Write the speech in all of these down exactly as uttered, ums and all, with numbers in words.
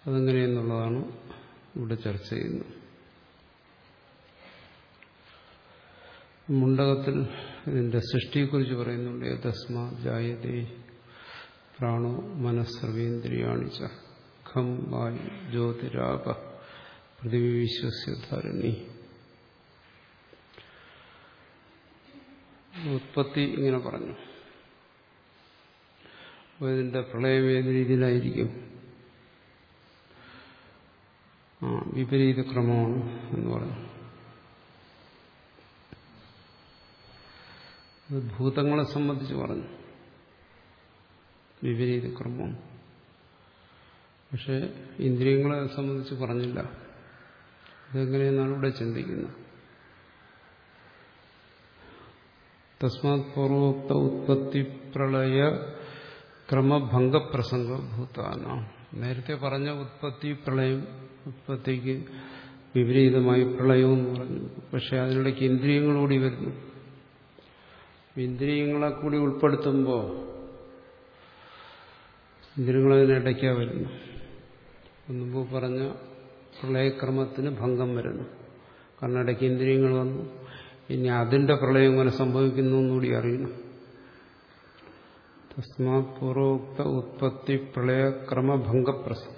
അതെങ്ങനെയെന്നുള്ളതാണ് ഇവിടെ ചർച്ച ചെയ്യുന്നത്. മുണ്ടകത്തിൽ ഇതിന്റെ സൃഷ്ടിയെക്കുറിച്ച് പറയുന്നുണ്ട്. തസ്മാ ജായതേ പ്രാണോ മനസ്സർവേന്ദ്രിയാണി ച ഖം വായു ജ്യോതിരാപ പൃഥിവി വിശ്വസ്യ ധരണി. ഉത്പത്തി ഇങ്ങനെ പറഞ്ഞു. അപ്പോൾ ഇതിന്റെ പ്രളയം ഏത് രീതിയിലായിരിക്കും? ആ വിപരീത ക്രമമാണ് എന്ന് പറഞ്ഞു. ഭൂതങ്ങളെ സംബന്ധിച്ച് പറഞ്ഞു വിപരീത ക്രമം. പക്ഷെ ഇന്ദ്രിയങ്ങളെ സംബന്ധിച്ച് പറഞ്ഞില്ല. ഇതെങ്ങനെയെന്നാണ് ഇവിടെ ചിന്തിക്കുന്നത്. തസ്മാത് പൂർവോക്ത ഉത്പത്തി പ്രളയ ക്രമഭംഗപ്രസംഗ ഭൂതാന. നേരത്തെ പറഞ്ഞ ഉത്പത്തി പ്രളയം, ഉത്പത്തിക്ക് വിപരീതമായി പ്രളയവും പറഞ്ഞു. പക്ഷെ അതിനിടയ്ക്ക് ഇന്ദ്രിയങ്ങളൂടി വരുന്നു. ഇന്ദ്രിയങ്ങളെ കൂടി ഉൾപ്പെടുത്തുമ്പോൾ ഇന്ദ്രിയങ്ങളതിനിടയ്ക്കാ വരുന്നു. മുമ്പ് പറഞ്ഞ പ്രളയക്രമത്തിന് ഭംഗം വരുന്നു. കാരണം ഇടയ്ക്ക് ഇന്ദ്രിയങ്ങൾ വന്നു. ഇനി അതിന്റെ പ്രളയം എങ്ങനെ സംഭവിക്കുന്നു എന്നുകൂടി അറിയണം. തസ്മാത് പൂർവോക്ത ഉത്പത്തി പ്രളയക്രമഭംഗപ്രസംഗം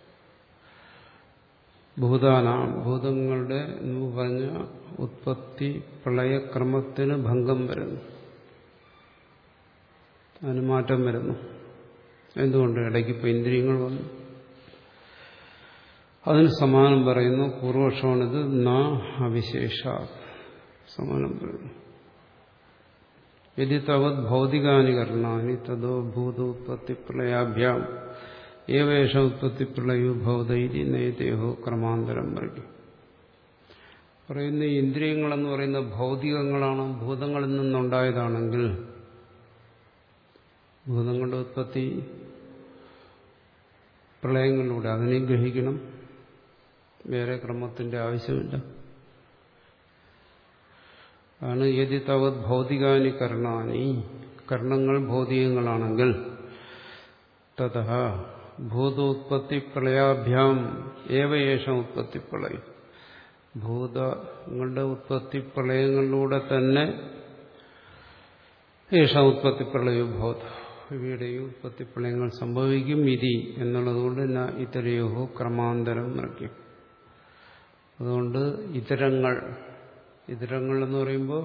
ഭൂതാന. ഭൂതങ്ങളുടെ എന്ന് പറഞ്ഞ ഉത്പത്തി പ്രളയക്രമത്തിന് ഭംഗം വരുന്നു, അതിന് മാറ്റം വരുന്നു. എന്തുകൊണ്ട്? ഇടയ്ക്ക് ഇപ്പോൾ ഇന്ദ്രിയങ്ങൾ വന്നു. അതിന് സമാനം പറയുന്നു. പൂർവപക്ഷമാണിത്. ന അവിശേഷ സമാനം പറയുന്നു. യദി തവത് ഭൗതികാനി കർണാനി തദോ ഭൂതോത്പത്തി പ്രളയാഭ്യാം ഏവേഷ ഉത്പത്തി പ്രളയോ ഭൗതൈതി നൈതേഹോ ക്രമാന്തരം പറയും. പറയുന്ന ഈ ഇന്ദ്രിയങ്ങളെന്ന് പറയുന്ന ഭൗതികങ്ങളാണ്, ഭൂതങ്ങളിൽ നിന്നുണ്ടായതാണെങ്കിൽ ഭൂതങ്ങളുടെ ഉത്പത്തി പ്രളയങ്ങളിലൂടെ അതിനെ ഗ്രഹിക്കണം. വേറെ ക്രമത്തിന്റെ ആവശ്യമില്ല. ആണ് യദി തവത് ഭൗതികാനി കർണാനി. കർണങ്ങൾ ഭൗതികങ്ങളാണെങ്കിൽ തതഃ ഭൂതോത്പത്തി പ്രളയാഭ്യാം ഏവയേഷം ഉത്പത്തി പ്രളയം. ഭൂതങ്ങളുടെ ഉത്പത്തി പ്രളയങ്ങളിലൂടെ തന്നെ യേശ ഉത്പത്തി പ്രളയോ ഭൂത. ഇവയുടെയും ഉത്പത്തി പ്രളയങ്ങൾ സംഭവിക്കും. ഇതി എന്നുള്ളതുകൊണ്ട് ന ഇതരയോഹോ ക്രമാന്തരം നിറയ്ക്കും. അതുകൊണ്ട് ഇതരങ്ങൾ, ഇതരങ്ങൾ എന്ന് പറയുമ്പോൾ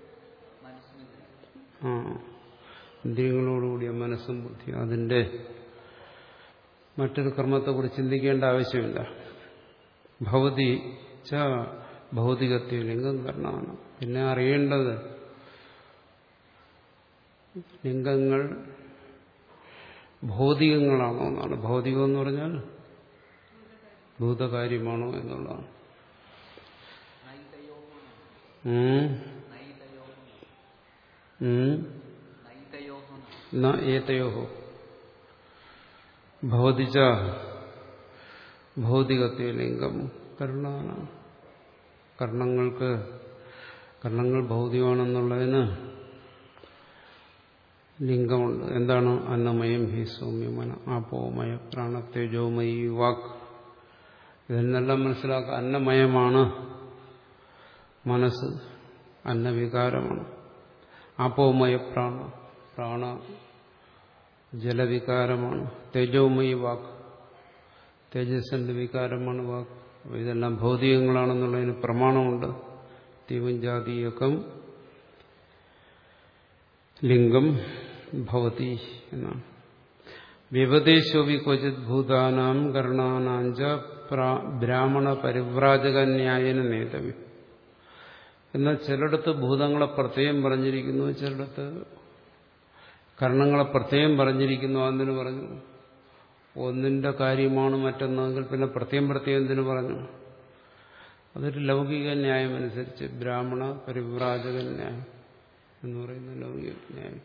ആ ഇന്ദ്രിയങ്ങളോടുകൂടിയ മനസ്സും ബുദ്ധി, അതിന്റെ മറ്റൊരു ക്രമത്തെക്കുറിച്ച് ചിന്തിക്കേണ്ട ആവശ്യമില്ല. ഭൗതി ച ഭൗതികത്വ ലിംഗം കർണമാണ്. പിന്നെ അറിയേണ്ടത് ലിംഗങ്ങൾ ഭൗതികങ്ങളാണോ എന്നാണ്. ഭൗതികം എന്ന് പറഞ്ഞാൽ ഭൂതകാര്യമാണോ എന്നുള്ളതാണ്. ഏതയോഹോ ഭൗതിച്ച ഭൗതികത്വ ലിംഗം കർണാണ്. കർണങ്ങൾക്ക് കർണങ്ങൾ ഭൗതികമാണെന്നുള്ളതിന് ലിംഗമുണ്ട്. എന്താണ്? അന്നമയം ഹി സൗമ്യമന ആപോമയ പ്രാണത്തേജോമയി വാക്ക്. ഇതെന്നെല്ലാം മനസ്സിലാക്കുക. അന്നമയമാണ് മനസ്സ്, അന്നവികാരമാണ്. ആപോമയ പ്രാണ, പ്രാണ ജലവികാരമാണ്. തേജോമയി വാക്ക്, തേജസ്സിന്റെ വികാരമാണ് വാക്ക്. ഇതെല്ലാം ഭൗതികങ്ങളാണെന്നുള്ളതിന് പ്രമാണമുണ്ട്. തീവം ജാതീയകം ലിംഗം ഭവതി എന്നാണ്. വ്യപദേശോപി ക്വചിത് ഭൂതാനാം കർണാനാഞ്ച ബ്രാഹ്മണ പരിവ്രാജകന്യായന നേതവ്യം. എന്നാൽ ചിലയിടത്ത് ഭൂതങ്ങളെ പ്രത്യേകം പറഞ്ഞിരിക്കുന്നു, ചിലയിടത്ത് കർണങ്ങളെ പ്രത്യേകം പറഞ്ഞിരിക്കുന്നു. അതിന് പറഞ്ഞു ഒന്നിന്റെ കാര്യമാണ് മറ്റൊന്നെങ്കിൽ പിന്നെ പ്രത്യേകം പ്രത്യേകം എന്തിനു പറഞ്ഞു? അതൊരു ലൗകിക ന്യായം അനുസരിച്ച് ബ്രാഹ്മണ പരിവ്രാജക ന്യായം എന്ന് പറയുന്ന ലൗകിക ന്യായം.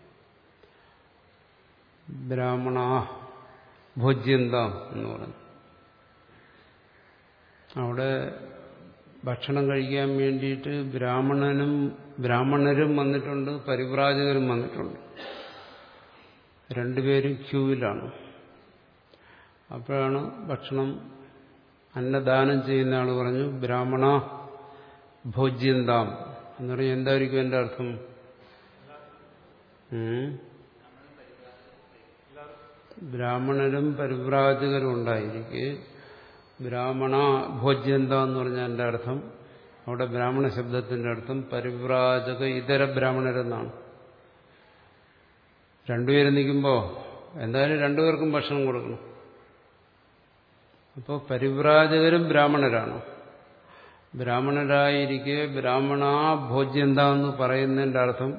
ബ്രാഹ്മണ ഭോജ്യന്താം എന്ന് പറഞ്ഞു. അവിടെ ഭക്ഷണം കഴിക്കാൻ വേണ്ടിയിട്ട് ബ്രാഹ്മണനും ബ്രാഹ്മണരും വന്നിട്ടുണ്ട്, പരിവ്രാജകരും വന്നിട്ടുണ്ട്. രണ്ടുപേരും ക്യൂവിലാണ്. അപ്പോഴാണ് ഭക്ഷണം അന്നദാനം ചെയ്യുന്ന ആൾ പറഞ്ഞു ബ്രാഹ്മണ ഭോജ്യന്താം എന്ന് പറഞ്ഞാൽ എന്തായിരിക്കും എന്റെ അർത്ഥം? ബ്രാഹ്മണരും പരിവ്രാജകരും ഉണ്ടായിരിക്കെ ബ്രാഹ്മണ ഭോജ്യന്ത എന്ന് പറഞ്ഞാൽ എന്റെ അർത്ഥം അവിടെ ബ്രാഹ്മണ ശബ്ദത്തിന്റെ അർത്ഥം പരിവ്രാജക ഇതര ബ്രാഹ്മണരെന്നാണ്. രണ്ടുപേരും നിൽക്കുമ്പോൾ എന്തായാലും രണ്ടുപേർക്കും ഭക്ഷണം കൊടുക്കണം. അപ്പോൾ പരിവ്രാജകരും ബ്രാഹ്മണരാണ്. ബ്രാഹ്മണരായിരിക്കെ ബ്രാഹ്മണ ഭോജ്യന്ത എന്ന് പറയുന്നതിന്റെ അർത്ഥം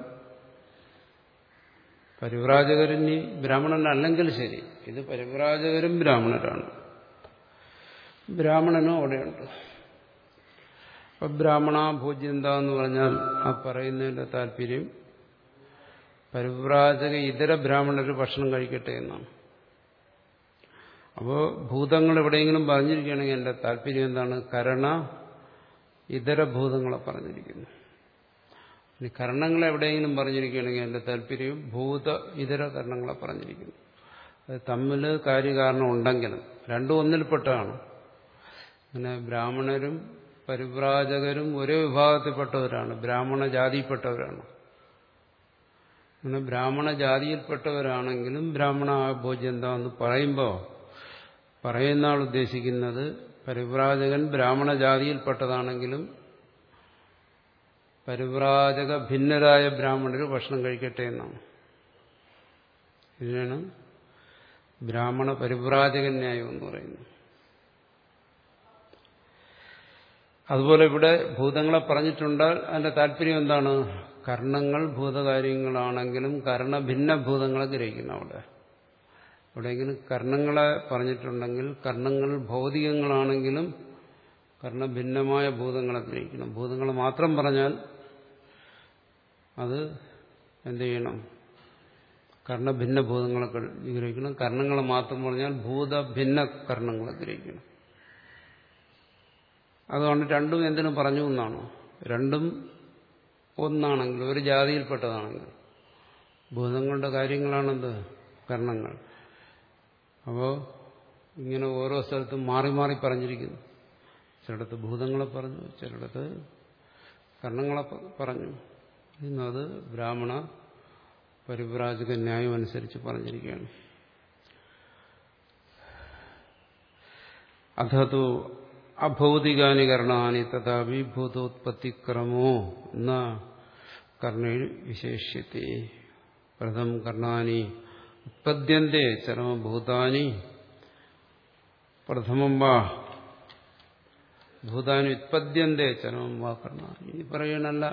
പരിവ്രാജകരിനി ബ്രാഹ്മണനല്ലെങ്കിൽ ശരി, ഇത് പരിവ്രാജകരും ബ്രാഹ്മണരാണ്, ബ്രാഹ്മണനും അവിടെയുണ്ട്. അപ്പൊ ബ്രാഹ്മണ ഭോജ്യന്ത എന്ന് പറഞ്ഞാൽ ആ പറയുന്നതിന്റെ താല്പര്യം പരിവ്രാജക ഇതര ബ്രാഹ്മണർ ഭക്ഷണം കഴിക്കട്ടെ എന്നാണ്. അപ്പോൾ ഭൂതങ്ങൾ എവിടെയെങ്കിലും പറഞ്ഞിരിക്കുകയാണെങ്കിൽ എന്റെ താല്പര്യം എന്താണ്? കരണ ഇതര ഭൂതങ്ങളെ പറഞ്ഞിരിക്കുന്നു. ഇനി കർണങ്ങളെ എവിടെയെങ്കിലും പറഞ്ഞിരിക്കുകയാണെങ്കിൽ എന്റെ താല്പര്യം ഭൂത ഇതര കർണങ്ങളെ പറഞ്ഞിരിക്കുന്നു. അത് തമ്മിൽ കാര്യകാരണം ഉണ്ടെങ്കിലും രണ്ടും ഒന്നിൽപ്പെട്ടതാണ്. അങ്ങനെ ബ്രാഹ്മണരും പരിവ്രാജകരും ഒരേ വിഭാഗത്തിൽപ്പെട്ടവരാണ്, ബ്രാഹ്മണ ജാതിയിൽപ്പെട്ടവരാണ്. അങ്ങനെ ബ്രാഹ്മണ ജാതിയിൽപ്പെട്ടവരാണെങ്കിലും ബ്രാഹ്മണ ഭോജ്യന്ത എന്ന് പറയുമ്പോൾ പറയുന്ന ആൾ ഉദ്ദേശിക്കുന്നത് പരിവ്രാജകൻ ബ്രാഹ്മണ ജാതിയിൽപ്പെട്ടതാണെങ്കിലും പരിവ്രാജക ഭിന്നരായ ബ്രാഹ്മണർ ഭക്ഷണം കഴിക്കട്ടെ എന്നാണ്. ഇതിനാണ് ബ്രാഹ്മണ പരിവ്രാജക ന്യായം എന്ന് പറയുന്നത്. അതുപോലെ ഇവിടെ ഭൂതങ്ങളെ പറഞ്ഞിട്ടുണ്ടാൽ അതിന്റെ താല്പര്യം എന്താണ്? കർണങ്ങൾ ഭൂതകാര്യങ്ങളാണെങ്കിലും കർണഭിന്ന ഭൂതങ്ങളെ ഗ്രഹിക്കണം. അവിടെ എവിടെയെങ്കിലും കർണങ്ങളെ പറഞ്ഞിട്ടുണ്ടെങ്കിൽ കർണങ്ങൾ ഭൗതികങ്ങളാണെങ്കിലും കർണഭിന്നമായ ഭൂതങ്ങളെ ഗ്രഹിക്കണം. ഭൂതങ്ങളെ മാത്രം പറഞ്ഞാൽ അത് എന്ത് ചെയ്യണം? കർണഭിന്ന ഭൂതങ്ങളെ ഗ്രഹിക്കണം. കർണങ്ങളെ മാത്രം പറഞ്ഞാൽ ഭൂതഭിന്ന കർണങ്ങളെ ഗ്രഹിക്കണം. അതുകൊണ്ട് രണ്ടും എന്തിനു പറഞ്ഞു എന്നാണ്? രണ്ടും ഒന്നാണെങ്കിൽ, ഒരു ജാതിയിൽപ്പെട്ടതാണെങ്കിൽ, ഭൂതങ്ങളുടെ കാര്യങ്ങളാണെന്ത്? കർണങ്ങൾ. അപ്പോൾ ഇങ്ങനെ ഓരോ സ്ഥലത്തും മാറി മാറി പറഞ്ഞിരിക്കുന്നു. ചിലയിടത്ത് ഭൂതങ്ങളെ പറഞ്ഞു, ചിലയിടത്ത് കർണങ്ങളെ പറഞ്ഞു. ഇന്നത് ബ്രാഹ്മണ പരിവ്രാജക ന്യായം അനുസരിച്ച് പറഞ്ഞിരിക്കുകയാണ്. അഥതു അഭൗതികാനി കർണാനി തഥാപി ഭൂതോത്പത്തിക്രമോ ന കർണേ വിശേഷ്യത്തെ. പ്രഥമ കർണാനി ഉത്പദ്യന്തേ ചരമഭൂതാനി പ്രഥമം വാ ഭൂതാനി ഉത്പദ്യന്തേ ചരമം വാ കർണാനി. ഇനി പറയണല്ല,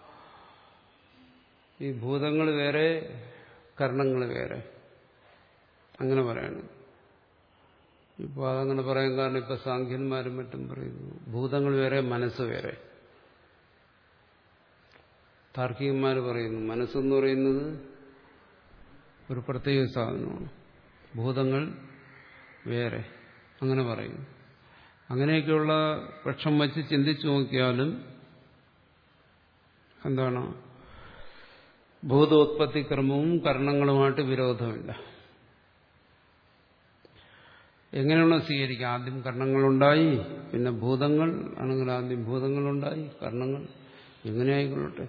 ഈ ഭൂതങ്ങൾ വേറെ കർണങ്ങൾ വേറെ, അങ്ങനെ പറയണം. ഇപ്പോൾ അതങ്ങനെ പറയാൻ കാരണം ഇപ്പൊ സാഖ്യന്മാരും മറ്റും പറയുന്നു ഭൂതങ്ങൾ വേറെ മനസ്സ് വേറെ. താർക്കികന്മാർ പറയുന്നു മനസ്സെന്ന് പറയുന്നത് ഒരു പ്രത്യേക സാധനമാണ്, ഭൂതങ്ങൾ വേറെ, അങ്ങനെ പറയുന്നു. അങ്ങനെയൊക്കെയുള്ള പക്ഷം വച്ച് ചിന്തിച്ചു നോക്കിയാലും എന്താണ്? ഭൂതോത്പത്തിക്രമവും കർണങ്ങളുമായിട്ട് വിരോധമില്ല. എങ്ങനെയുള്ള സ്വീകരിക്കാം? ആദ്യം കർണങ്ങളുണ്ടായി, പിന്നെ ഭൂതങ്ങൾ ആണെങ്കിൽ ആദ്യം ഭൂതങ്ങളുണ്ടായി, കർണങ്ങൾ, എങ്ങനെ ആയിക്കൊള്ളട്ടെ.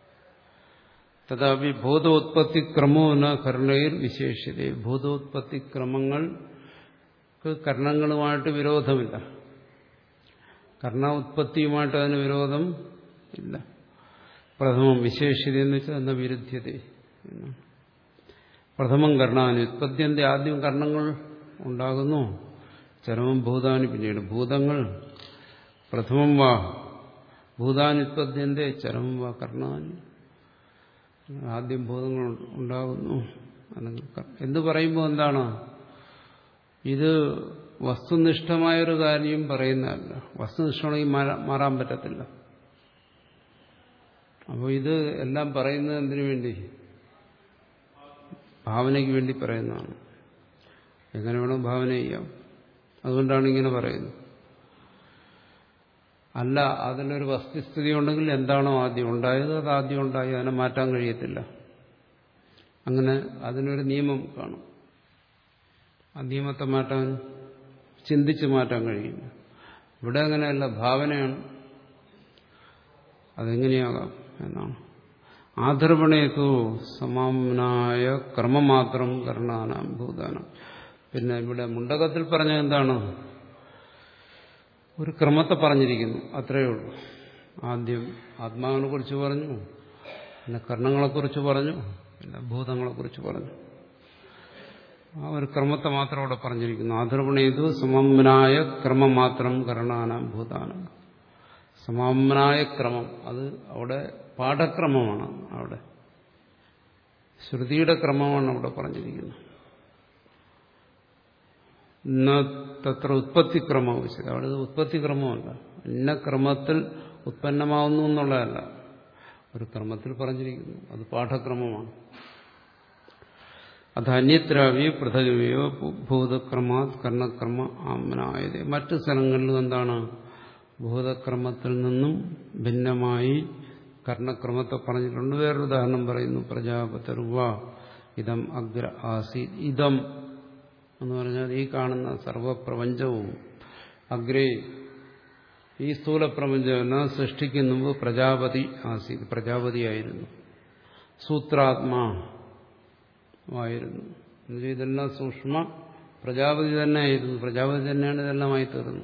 തഥാപി ഭൂതോത്പത്തിക്രമോ ന കർണയിൽ വിശേഷ്യത. ഭൂതോത്പത്തിക്രമങ്ങൾക്ക് കർണങ്ങളുമായിട്ട് വിരോധമില്ല, കർണ ഉത്പത്തിയുമായിട്ട് അതിന് വിരോധം ഇല്ല. പ്രഥമം വിശേഷ്യത എന്ന് വെച്ചാൽ എന്ന വിരുദ്ധ്യത. പ്രഥമം കർണാനി ഉത്പദ്യന്റെ, ആദ്യം കർണങ്ങൾ ഉണ്ടാകുന്നു, ചരമം ഭൂതാനി പിന്നീട് ഭൂതങ്ങൾ. പ്രഥമം വാ ഭൂതാനുത്പദ്യന്റെ ചരമം വാ കർണാനി, ആദ്യം ഭൂതങ്ങൾ ഉണ്ടാകുന്നു. അല്ലെങ്കിൽ എന്ന് പറയുമ്പോൾ എന്താണ്? ഇത് വസ്തുനിഷ്ഠമായൊരു കാര്യം പറയുന്നതല്ല. വസ്തുനിഷ്ഠമാണെങ്കിൽ മാറാൻ പറ്റത്തില്ല. അപ്പോൾ ഇത് എല്ലാം പറയുന്നത് എന്തിനു വേണ്ടി? ഭാവനയ്ക്ക് വേണ്ടി പറയുന്നതാണ്. എങ്ങനെ വേണം ഭാവന ചെയ്യാം. അതുകൊണ്ടാണ് ഇങ്ങനെ പറയുന്നത്. അല്ല, അതിലൊരു വസ്തുസ്ഥിതി ഉണ്ടെങ്കിൽ എന്താണോ ആദ്യം ഉണ്ടായത് അത് ആദ്യം ഉണ്ടായി, അതിനെ മാറ്റാൻ കഴിയത്തില്ല. അങ്ങനെ അതിനൊരു നിയമം കാണും. ആ നിയമത്തെ മാറ്റാൻ ചിന്തിച്ചു മാറ്റാൻ കഴിയില്ല. ഇവിടെ അങ്ങനെയല്ല, ഭാവനയാണ്. അതെങ്ങനെയാകാം എന്നാണ്. ആധർവണേതു സമാനായ ക്രമമാത്രം കർണാനാം ഭൂതാനം. പിന്നെ ഇവിടെ മുണ്ടകത്തിൽ പറഞ്ഞത് എന്താണ്? ഒരു ക്രമത്തെ പറഞ്ഞിരിക്കുന്നു, അത്രയേ ഉള്ളൂ. ആദ്യം ആത്മാവിനെ കുറിച്ച് പറഞ്ഞു, പിന്നെ കർണങ്ങളെക്കുറിച്ച് പറഞ്ഞു, പിന്നെ ഭൂതങ്ങളെക്കുറിച്ച് പറഞ്ഞു. ആ ഒരു ക്രമത്തെ മാത്രം അവിടെ പറഞ്ഞിരിക്കുന്നു. ആധർവണേതു സമാനായ ക്രമം മാത്രം കർണാനാം ഭൂതാനം. സമാനായ ക്രമം, അത് അവിടെ പാഠക്രമമാണ്. അവിടെ ശ്രുതിയുടെ ക്രമമാണ് അവിടെ പറഞ്ഞിരിക്കുന്നത്. ഇന്ന തത്ര ഉത്പത്തിക്രമം വെച്ചത് അവിടെ ഉത്പത്തിക്രമമല്ല. ഇന്ന ക്രമത്തിൽ ഉത്പന്നമാവുന്നു എന്നുള്ളതല്ല, ഒരു ക്രമത്തിൽ പറഞ്ഞിരിക്കുന്നു. അത് പാഠക്രമമാണ്. അത് അന്യത്രാവി പൃഥകവയോ ഭൂതക്രമാത് കർണക്രമ ആമനായത്. മറ്റു സ്ഥലങ്ങളിലും എന്താണ്? ഭൂതക്രമത്തിൽ നിന്നും ഭിന്നമായി കർണക്രമത്തെ പറഞ്ഞിട്ടുണ്ട്. വേറൊരു ഉദാഹരണം പറയുന്നു. പ്രജാപതിർവ ഇതം അഗ്ര ആസീത്. ഇതം എന്ന് പറഞ്ഞാൽ ഈ കാണുന്ന സർവപ്രപഞ്ചവും അഗ്രേ, ഈ സ്ഥൂലപ്രപഞ്ചം സൃഷ്ടിക്കുന്ന പ്രജാപതി ആസീത്, പ്രജാപതിയായിരുന്നു. സൂത്രാത്മാ ആയിരുന്നു. എന്നുവെച്ചാൽ ഇതെല്ലാം സൂക്ഷ്മ പ്രജാപതി തന്നെ ആയിരുന്നു. പ്രജാപതി തന്നെയാണ് ഇതെല്ലാമായി തീർന്നത്.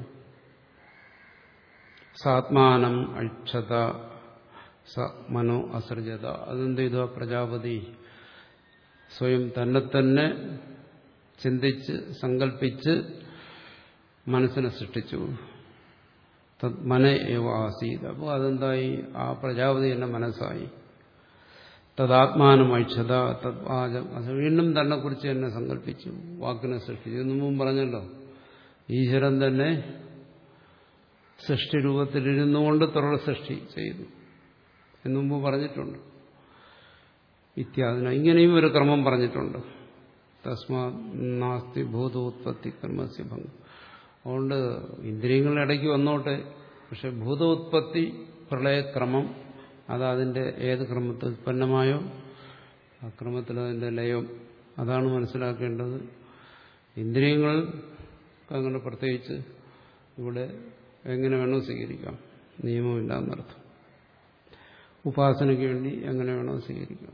സാത്മാനം അക്ഷത സ മനോ അസൃജത. അതെന്ത് ചെയ്തു? പ്രജാപതി സ്വയം തന്നെ തന്നെ ചിന്തിച്ച് സങ്കല്പിച്ച് മനസ്സിനെ സൃഷ്ടിച്ചു. തത് മന ഏവ ആസീത്. അപ്പോൾ അതെന്തായി? ആ പ്രജാപതി എന്നെ മനസ്സായി. തദാത്മാനം ഐക്ഷത തദ് ആജം. അത് വീണ്ടും തന്നെ കുറിച്ച് തന്നെ സങ്കല്പിച്ചു, വാക്കിനെ സൃഷ്ടിച്ചു. എന്നു മുമ്പ് പറഞ്ഞല്ലോ, ഈശ്വരൻ തന്നെ സൃഷ്ടി രൂപത്തിലിരുന്നു കൊണ്ട് തുടർ സൃഷ്ടി ചെയ്തു എന്നു മുമ്പ് പറഞ്ഞിട്ടുണ്ട്. ഇത്യാദിന ഇങ്ങനെയും ഒരു ക്രമം പറഞ്ഞിട്ടുണ്ട്. തസ്മാ നാസ്തി ഭൂതോത്പത്തി കർമ്മസ്യ ഭംഗം. അതുകൊണ്ട് ഇന്ദ്രിയങ്ങളുടെ ഇടയ്ക്ക് വന്നോട്ടെ, പക്ഷെ ഭൂതോത്പത്തി പ്രളയക്രമം അത് അതിന്റെ ഏത് ക്രമത്തിൽ ഉത്പന്നമായോ ആ ക്രമത്തിൽ അതിന്റെ ലയം, അതാണ് മനസ്സിലാക്കേണ്ടത്. ഇന്ദ്രിയങ്ങൾ അങ്ങനെ പ്രത്യേകിച്ച് ഇവിടെ എങ്ങനെ വേണോ സ്വീകരിക്കാം, നിയമമില്ല എന്നർത്ഥം. ഉപാസനയ്ക്ക് വേണ്ടി എങ്ങനെ വേണോ സ്വീകരിക്കാം.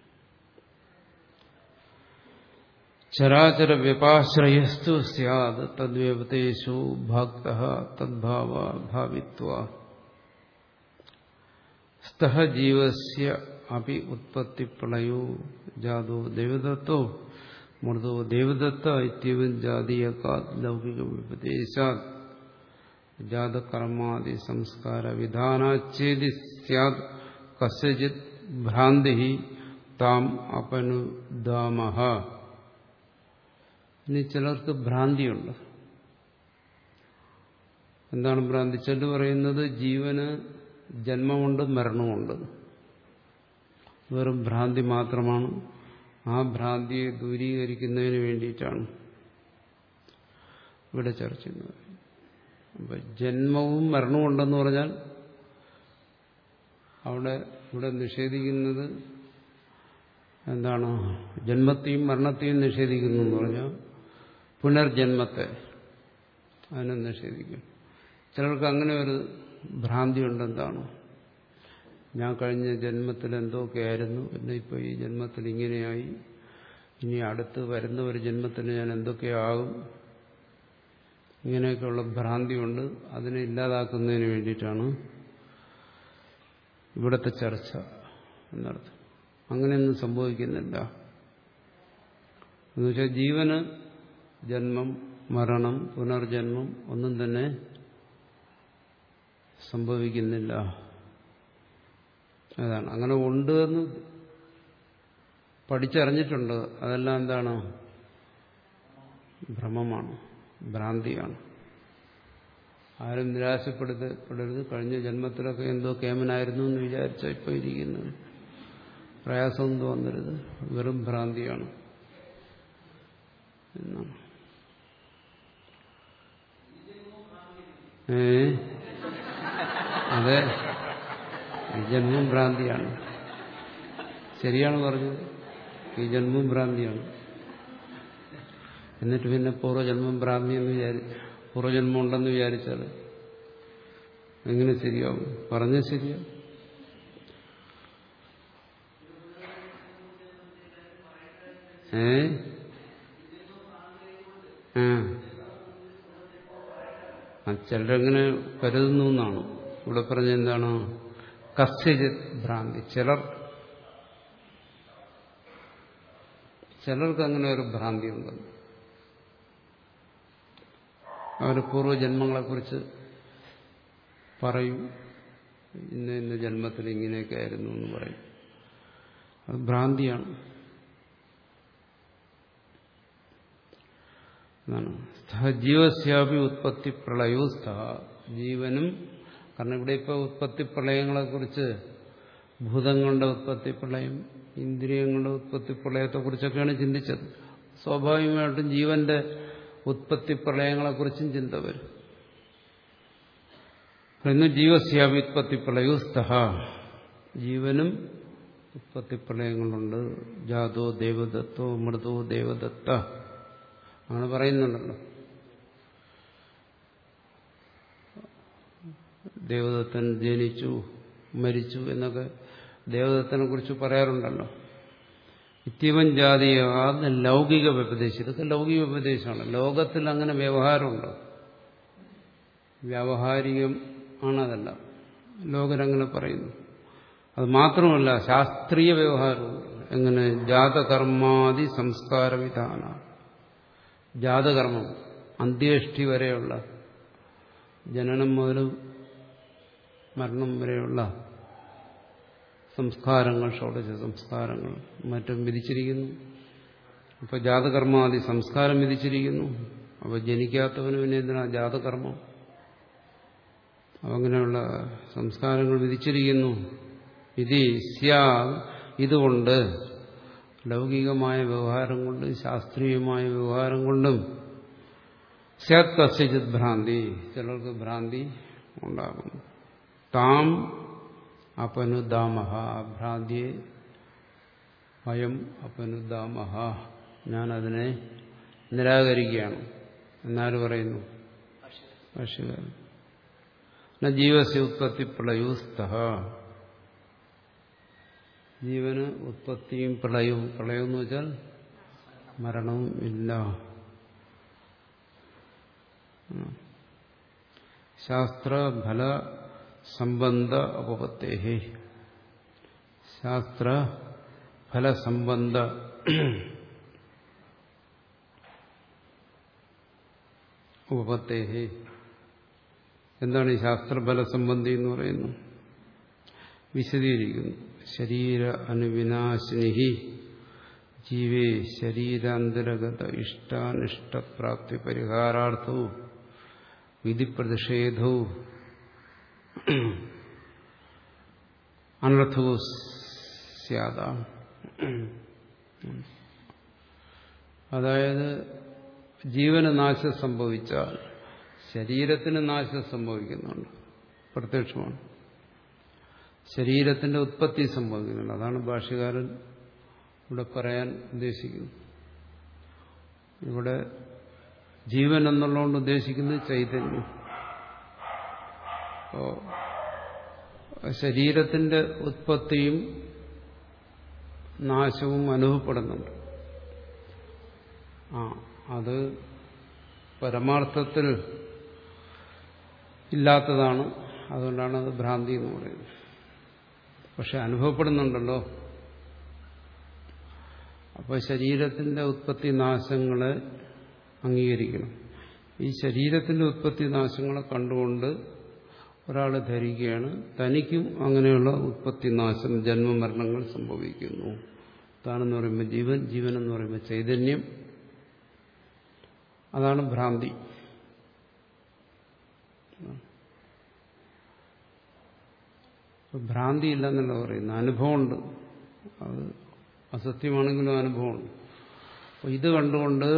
ചരാചര വ്യപാശ്രയസ്തു സ്യാദ് തദ്വ്യവതേഷു ഭക്തഃ തദ്ഭാവ ഭാവിത്വ സ്തഃ ജീവസ്യ അപി ഉത്പത്തി പ്രളയോ ജാതോ ദേവദത്തോ മൃദോ ദേവദത്ത ഇത്യവൻ ജാതീയകാത് ലൗകിക വ്യപദേശാത് ജാതകർമാദി സംസ്കാര വിധാനാച്ഛേദി സ്യാദ് കസ്യചിത് ഭ്രാന്തി താം അപനുദാമഹ. ഇനി ചിലർക്ക് ഭ്രാന്തിയുണ്ട്. എന്താണ് ഭ്രാന്തി? ചെല്ലു പറയുന്നത് ജീവന് ജന്മമുണ്ട്, മരണമുണ്ട്. വെറും ഭ്രാന്തി മാത്രമാണ്. ആ ഭ്രാന്തിയെ ദൂരീകരിക്കുന്നതിന് വേണ്ടിയിട്ടാണ് ഇവിടെ ചർച്ച ചെയ്യുന്നത്. അപ്പം ജന്മവും മരണവും ഉണ്ടെന്ന് പറഞ്ഞാൽ അവിടെ ഇവിടെ നിഷേധിക്കുന്നത് എന്താണ്? ജന്മത്തെയും മരണത്തെയും നിഷേധിക്കുന്നു എന്ന് പറഞ്ഞാൽ പുനർജന്മത്തെ അതിനെ നിഷേധിക്കും. ചിലർക്ക് അങ്ങനെ ഒരു ഭ്രാന്തിയുണ്ട്. എന്താണ്? ഞാൻ കഴിഞ്ഞ ജന്മത്തിൽ എന്തൊക്കെയായിരുന്നു, പിന്നെ ഇപ്പോൾ ഈ ജന്മത്തിൽ ഇങ്ങനെയായി, ഇനി അടുത്ത് വരുന്ന ഒരു ജന്മത്തിൽ ഞാൻ എന്തൊക്കെയാകും, ഇങ്ങനെയൊക്കെയുള്ള ഭ്രാന്തിയുണ്ട്. അതിനെ ഇല്ലാതാക്കുന്നതിന് വേണ്ടിയിട്ടാണ് ഇവിടുത്തെ ചർച്ച എന്നർത്ഥം. അങ്ങനെയൊന്നും സംഭവിക്കുന്നില്ല. എന്നുവെച്ചാൽ ജീവന് ജന്മം, മരണം, പുനർജന്മം ഒന്നും തന്നെ സംഭവിക്കുന്നില്ല. അതാണ്. അങ്ങനെ ഉണ്ട് എന്ന് പഠിച്ചറിഞ്ഞിട്ടുണ്ട്. അതെല്ലാം എന്താണ്? ഭ്രമമാണ്, ഭ്രാന്തിയാണ്. ആരും നിരാശപ്പെടുത്തപ്പെടരുത്. കഴിഞ്ഞ ജന്മത്തിലൊക്കെ എന്തോ കേമനായിരുന്നു എന്ന് വിചാരിച്ചാൽ ഇപ്പോൾ ഇരിക്കുന്നത് പ്രയാസമൊന്നും തോന്നരുത്. വെറും ഭ്രാന്തിയാണ് എന്നാണ്. ഏ അതെ, ഈ ജന്മം ഭ്രാന്തിയാണ്. ശരിയാണ് പറഞ്ഞത്. ഈ ജന്മം ഭ്രാന്തിയാണ്. എന്നിട്ട് പിന്നെ പൂർവ്വജന്മം ഭ്രാന്തി എന്ന് വിചാരിച്ചു പൂർവ്വജന്മം ഉണ്ടെന്ന് വിചാരിച്ചാൽ എങ്ങനെ ശരിയാവും? പറഞ്ഞ ശരിയാവും. ഏ ആ ചിലരെങ്ങനെ കരുതുന്നു എന്നാണ് ഇവിടെ പറഞ്ഞ. എന്താണ്? കസ്യജിത് ഭ്രാന്തി. ചിലർ ചിലർക്ക് അങ്ങനെ ഒരു ഭ്രാന്തി ഉണ്ട്. അവർ പൂർവ്വജന്മങ്ങളെക്കുറിച്ച് പറയും, ഇന്ന ഇന്ന ജന്മത്തിൽ ഇങ്ങനെയൊക്കെ ആയിരുന്നു എന്ന് പറയും. അത് ഭ്രാന്തിയാണ്. ജീവസ്യാപി ഉത്പത്തി പ്രളയോ സ്ഥ. ജീവനും, കാരണം ഇവിടെ ഇപ്പോൾ ഉത്പത്തി പ്രളയങ്ങളെക്കുറിച്ച്, ഭൂതങ്ങളുടെ ഉത്പത്തി പ്രളയം, ഇന്ദ്രിയങ്ങളുടെ ഉത്പത്തി പ്രളയത്തെക്കുറിച്ചൊക്കെയാണ് ചിന്തിച്ചത്. സ്വാഭാവികമായിട്ടും ജീവന്റെ ഉത്പത്തി പ്രളയങ്ങളെക്കുറിച്ചും ചിന്ത വരും. ഇന്ന് ജീവസ്യാപി ഉത്പത്തി പ്രളയോ സ്ഥ. ജീവനും ഉത്പത്തി പ്രളയങ്ങളുണ്ട്. ജാതോ ദേവദത്തോ മൃതോ ദേവദത്ത അങ്ങനെ പറയുന്നുണ്ടല്ലോ. ദേവദത്തൻ ജനിച്ചു മരിച്ചു എന്നൊക്കെ ദേവദത്തനെ കുറിച്ച് പറയാറുണ്ടല്ലോ. ഇത്യവൻ ജാതീയ അത് ലൗകിക വ്യപദേശം. ഇതൊക്കെ ലൗകിക വ്യപദേശമാണ്. ലോകത്തിൽ അങ്ങനെ വ്യവഹാരമുണ്ടോ? വ്യാവഹാരികം ആണതല്ല. ലോകരങ്ങനെ പറയുന്നു. അത് മാത്രമല്ല, ശാസ്ത്രീയ വ്യവഹാരമുണ്ട്. എങ്ങനെ? ജാതകർമാദി സംസ്കാര വിധാന. ജാതകർമ്മം അന്ത്യേഷ്ടി വരെയുള്ള, ജനനം മുതൽ മരണം വരെയുള്ള സംസ്കാരങ്ങൾ, ഷോഡശ സംസ്കാരങ്ങൾ മറ്റും വിധിച്ചിരിക്കുന്നു. അപ്പോൾ ജാതകർമാദി സംസ്കാരം വിധിച്ചിരിക്കുന്നു. അപ്പോൾ ജനിക്കാത്തവന് പിന്നെ എന്തിനാ ജാതകർമ്മം? അങ്ങനെയുള്ള സംസ്കാരങ്ങൾ വിധിച്ചിരിക്കുന്നു. ഇത് സ്യാ, ഇതുകൊണ്ട് ലൗകികമായ വ്യവഹാരം കൊണ്ട്, ശാസ്ത്രീയമായ വ്യവഹാരം കൊണ്ടും സ്യാത് കസ്യചിത് ഭ്രാന്തി, ചിലർക്ക് ഭ്രാന്തി ഉണ്ടാകും. താം അപനുദാമഹ, ഭ്രാന്തിയെ വയം അപനുദാമഹ, ഞാനതിനെ നിരാകരിക്കുകയാണ് എന്നാല് പറയുന്നു ഭാഷ്യകാരൻ. ജീവസ്യ ഉത്പത്തി പ്രളയോ സ്ഥ. ജീവന് ഉത്പത്തിയും പ്രളയവും, പ്രളയം എന്ന് വെച്ചാൽ മരണവും ഇല്ല. ശാസ്ത്രഫല സംബന്ധ ഉപപത്തേഹി, ശാസ്ത്ര ഫലസംബന്ധ ഉപപത്തേഹി. എന്താണ് ഈ ശാസ്ത്രഫലസംബന്ധി എന്ന് പറയുന്നു? വിശദീകരിക്കുന്നു. ശരീര അനുവിനാശിനി ജീവേ ശരീരാന്തരഗത ഇഷ്ടാനിഷ്ടപ്രാപ്തി പരിഹാരാർത്ഥവും വിധിപ്രതിഷേധവും അനർത്ഥവും സ്യാദ. അതായത് ജീവന് നാശം സംഭവിച്ചാൽ ശരീരത്തിന് നാശം സംഭവിക്കുന്നുണ്ട്, പ്രത്യക്ഷമാണ്. ശരീരത്തിന്റെ ഉത്പത്തി സംഭവിക്കുന്നുണ്ട്. അതാണ് ഭാഷ്യകാരൻ ഇവിടെ പറയാൻ ഉദ്ദേശിക്കുന്നത്. ഇവിടെ ജീവൻ എന്നുള്ളതുകൊണ്ട് ഉദ്ദേശിക്കുന്നത് ചൈതന്യം. അപ്പോ ശരീരത്തിന്റെ ഉത്പത്തിയും നാശവും അനുഭവപ്പെടുന്നുണ്ട്. ആ അത് പരമാർത്ഥത്തിൽ ഇല്ലാത്തതാണ്. അതുകൊണ്ടാണ് അത് ഭ്രാന്തി എന്ന് പറയുന്നത്. പക്ഷെ അനുഭവപ്പെടുന്നുണ്ടല്ലോ. അപ്പോൾ ശരീരത്തിന്റെ ഉത്പത്തി നാശങ്ങളെ അംഗീകരിക്കണം. ഈ ശരീരത്തിന്റെ ഉത്പത്തി നാശങ്ങളെ കണ്ടുകൊണ്ട് ഒരാൾ ധരിക്കുകയാണ് തനിക്കും അങ്ങനെയുള്ള ഉത്പത്തി നാശം, ജന്മമരണങ്ങൾ സംഭവിക്കുന്നു. താനെന്ന് പറയുമ്പോൾ ജീവൻ, ജീവൻ എന്ന് പറയുമ്പോൾ ചൈതന്യം. അതാണ് ഭ്രാന്തി. ഭ്രാന്തി ഇല്ലെന്നല്ല പറയുന്നത്, അനുഭവമുണ്ട്. അത് അസത്യമാണെങ്കിലും അനുഭവമുണ്ട്. അപ്പോൾ ഇത് കണ്ടുകൊണ്ട്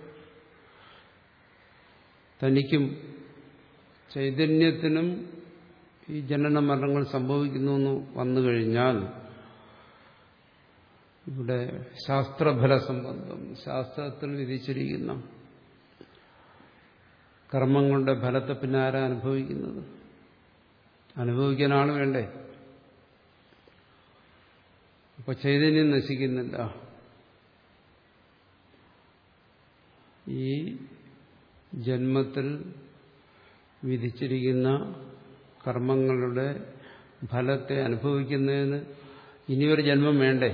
തനിക്കും ചൈതന്യത്തിനും ഈ ജനന മരണങ്ങൾ സംഭവിക്കുന്നു എന്ന് വന്നു കഴിഞ്ഞാൽ ഇവിടെ ശാസ്ത്രഫല സംബന്ധം, ശാസ്ത്രത്തിൽ വിധിച്ചിരിക്കുന്ന കർമ്മങ്ങളുടെ ഫലത്തെ പിന്നെ ആരാ അനുഭവിക്കുന്നത്? അനുഭവിക്കാനാണ് വേണ്ടേ? അപ്പൊ ചൈതന്യം നശിക്കുന്നില്ല. ഈ ജന്മത്തിൽ വിധിച്ചിരിക്കുന്ന കർമ്മങ്ങളുടെ ഫലത്തെ അനുഭവിക്കുന്നതിന് ഇനിയൊരു ജന്മം വേണ്ടേ?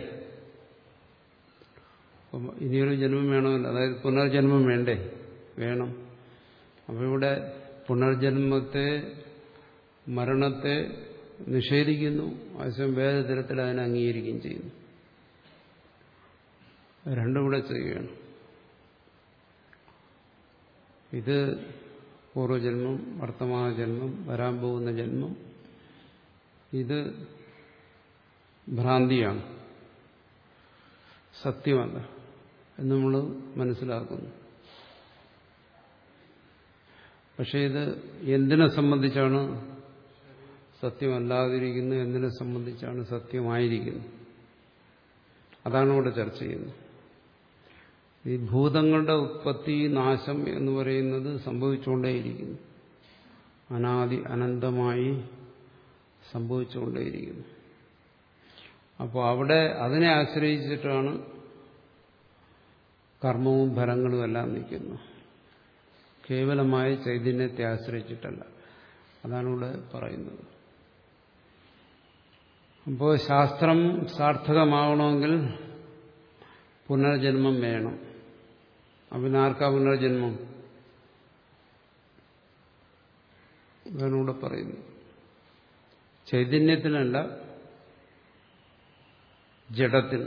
ഇനിയൊരു ജന്മം വേണമല്ലോ, അതായത് പുനർജന്മം വേണ്ടേ? വേണം. അപ്പോൾ ഇവിടെ പുനർജന്മത്തെ, മരണത്തെ നിഷേധിക്കുന്നു, ആവശ്യം വേറെ തരത്തിൽ അതിനെ അംഗീകരിക്കുകയും ചെയ്യുന്നു. രണ്ടും കൂടെ ചെയ്യുകയാണ്. ഇത് പൂർവ്വജന്മം, വർത്തമാന ജന്മം, വരാൻ പോകുന്ന ജന്മം, ഇത് ഭ്രാന്തിയാണ്, സത്യമല്ല എന്ന് നമ്മൾ മനസ്സിലാക്കുന്നു. പക്ഷെ ഇത് എന്തിനെ സംബന്ധിച്ചാണ് സത്യമല്ലാതിരിക്കുന്നത്, എന്തിനെ സംബന്ധിച്ചാണ് സത്യമായിരിക്കുന്നത്, അതാണ് ഇവിടെ ചർച്ച ചെയ്യുന്നത്. ഈ ഭൂതങ്ങളുടെ ഉത്പത്തി നാശം എന്ന് പറയുന്നത് സംഭവിച്ചുകൊണ്ടേയിരിക്കുന്നു, അനാദി അനന്തമായി സംഭവിച്ചുകൊണ്ടേയിരിക്കുന്നു. അപ്പോൾ അവിടെ അതിനെ ആശ്രയിച്ചിട്ടാണ് കർമ്മവും ഫലങ്ങളും എല്ലാം നിൽക്കുന്നത്, കേവലമായ ചൈതന്യത്തെ ആശ്രയിച്ചിട്ടല്ല. അതാണ് ഇവിടെ പറയുന്നത്. അപ്പോൾ ശാസ്ത്രം സാർത്ഥകമാവണമെങ്കിൽ പുനർജന്മം വേണം. അപ്പം ആർക്കാ പുനർജന്മം? അതാണ് ഇവിടെ പറയുന്നത്. ചൈതന്യത്തിനല്ല, ജഡത്തിന്.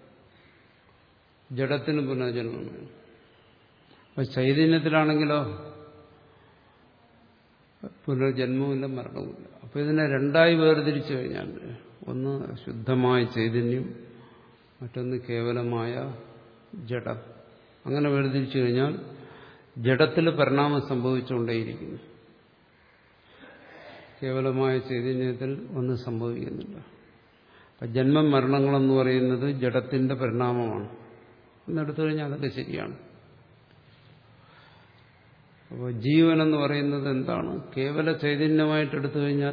ജഡത്തിന് പുനർജന്മം വേണം. അപ്പൊ ചൈതന്യത്തിലാണെങ്കിലോ പുനർജന്മവുമില്ല, മരണവുമില്ല. അപ്പൊ ഇതിനെ രണ്ടായി വേർതിരിച്ചു കഴിഞ്ഞാൽ, ഒന്ന് ശുദ്ധമായ ചൈതന്യം, മറ്റൊന്ന് കേവലമായ ജഡം. അങ്ങനെ വേർതിരിച്ചു കഴിഞ്ഞാൽ ജഡത്തിൽ പരിണാമം സംഭവിച്ചുകൊണ്ടേയിരിക്കുന്നു, കേവലമായ ചൈതന്യത്തിൽ ഒന്നും സംഭവിക്കുന്നില്ല. അപ്പം ജന്മം മരണങ്ങളെന്ന് പറയുന്നത് ജഡത്തിന്റെ പരിണാമമാണ് എന്നെടുത്തു കഴിഞ്ഞാൽ അതൊക്കെ ശരിയാണ്. അപ്പോൾ ജീവനെന്ന് പറയുന്നത് എന്താണ്? കേവല ചൈതന്യമായിട്ട് എടുത്തു കഴിഞ്ഞാൽ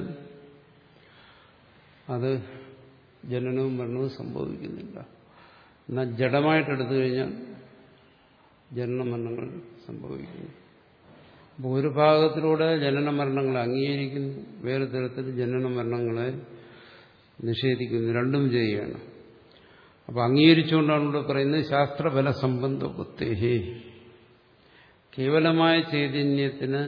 അത് ജനനവും മരണവും സംഭവിക്കുന്നില്ല. എന്നാൽ ജഡമായിട്ടെടുത്തു കഴിഞ്ഞാൽ ജനന മരണങ്ങൾ സംഭവിക്കുന്നു. അപ്പോൾ ഒരു ഭാഗത്തിലൂടെ ജനന മരണങ്ങളെ അംഗീകരിക്കുന്നു, വേറെ തരത്തിൽ ജനന മരണങ്ങളെ നിഷേധിക്കുന്നു. രണ്ടും ചെയ്യുകയാണ്. അപ്പോൾ അംഗീകരിച്ചുകൊണ്ടാണ് ഇവിടെ പറയുന്നത് ശാസ്ത്രഫല സംബന്ധ ബുദ്ധേഹി. കേവലമായ ചൈതന്യത്തിന്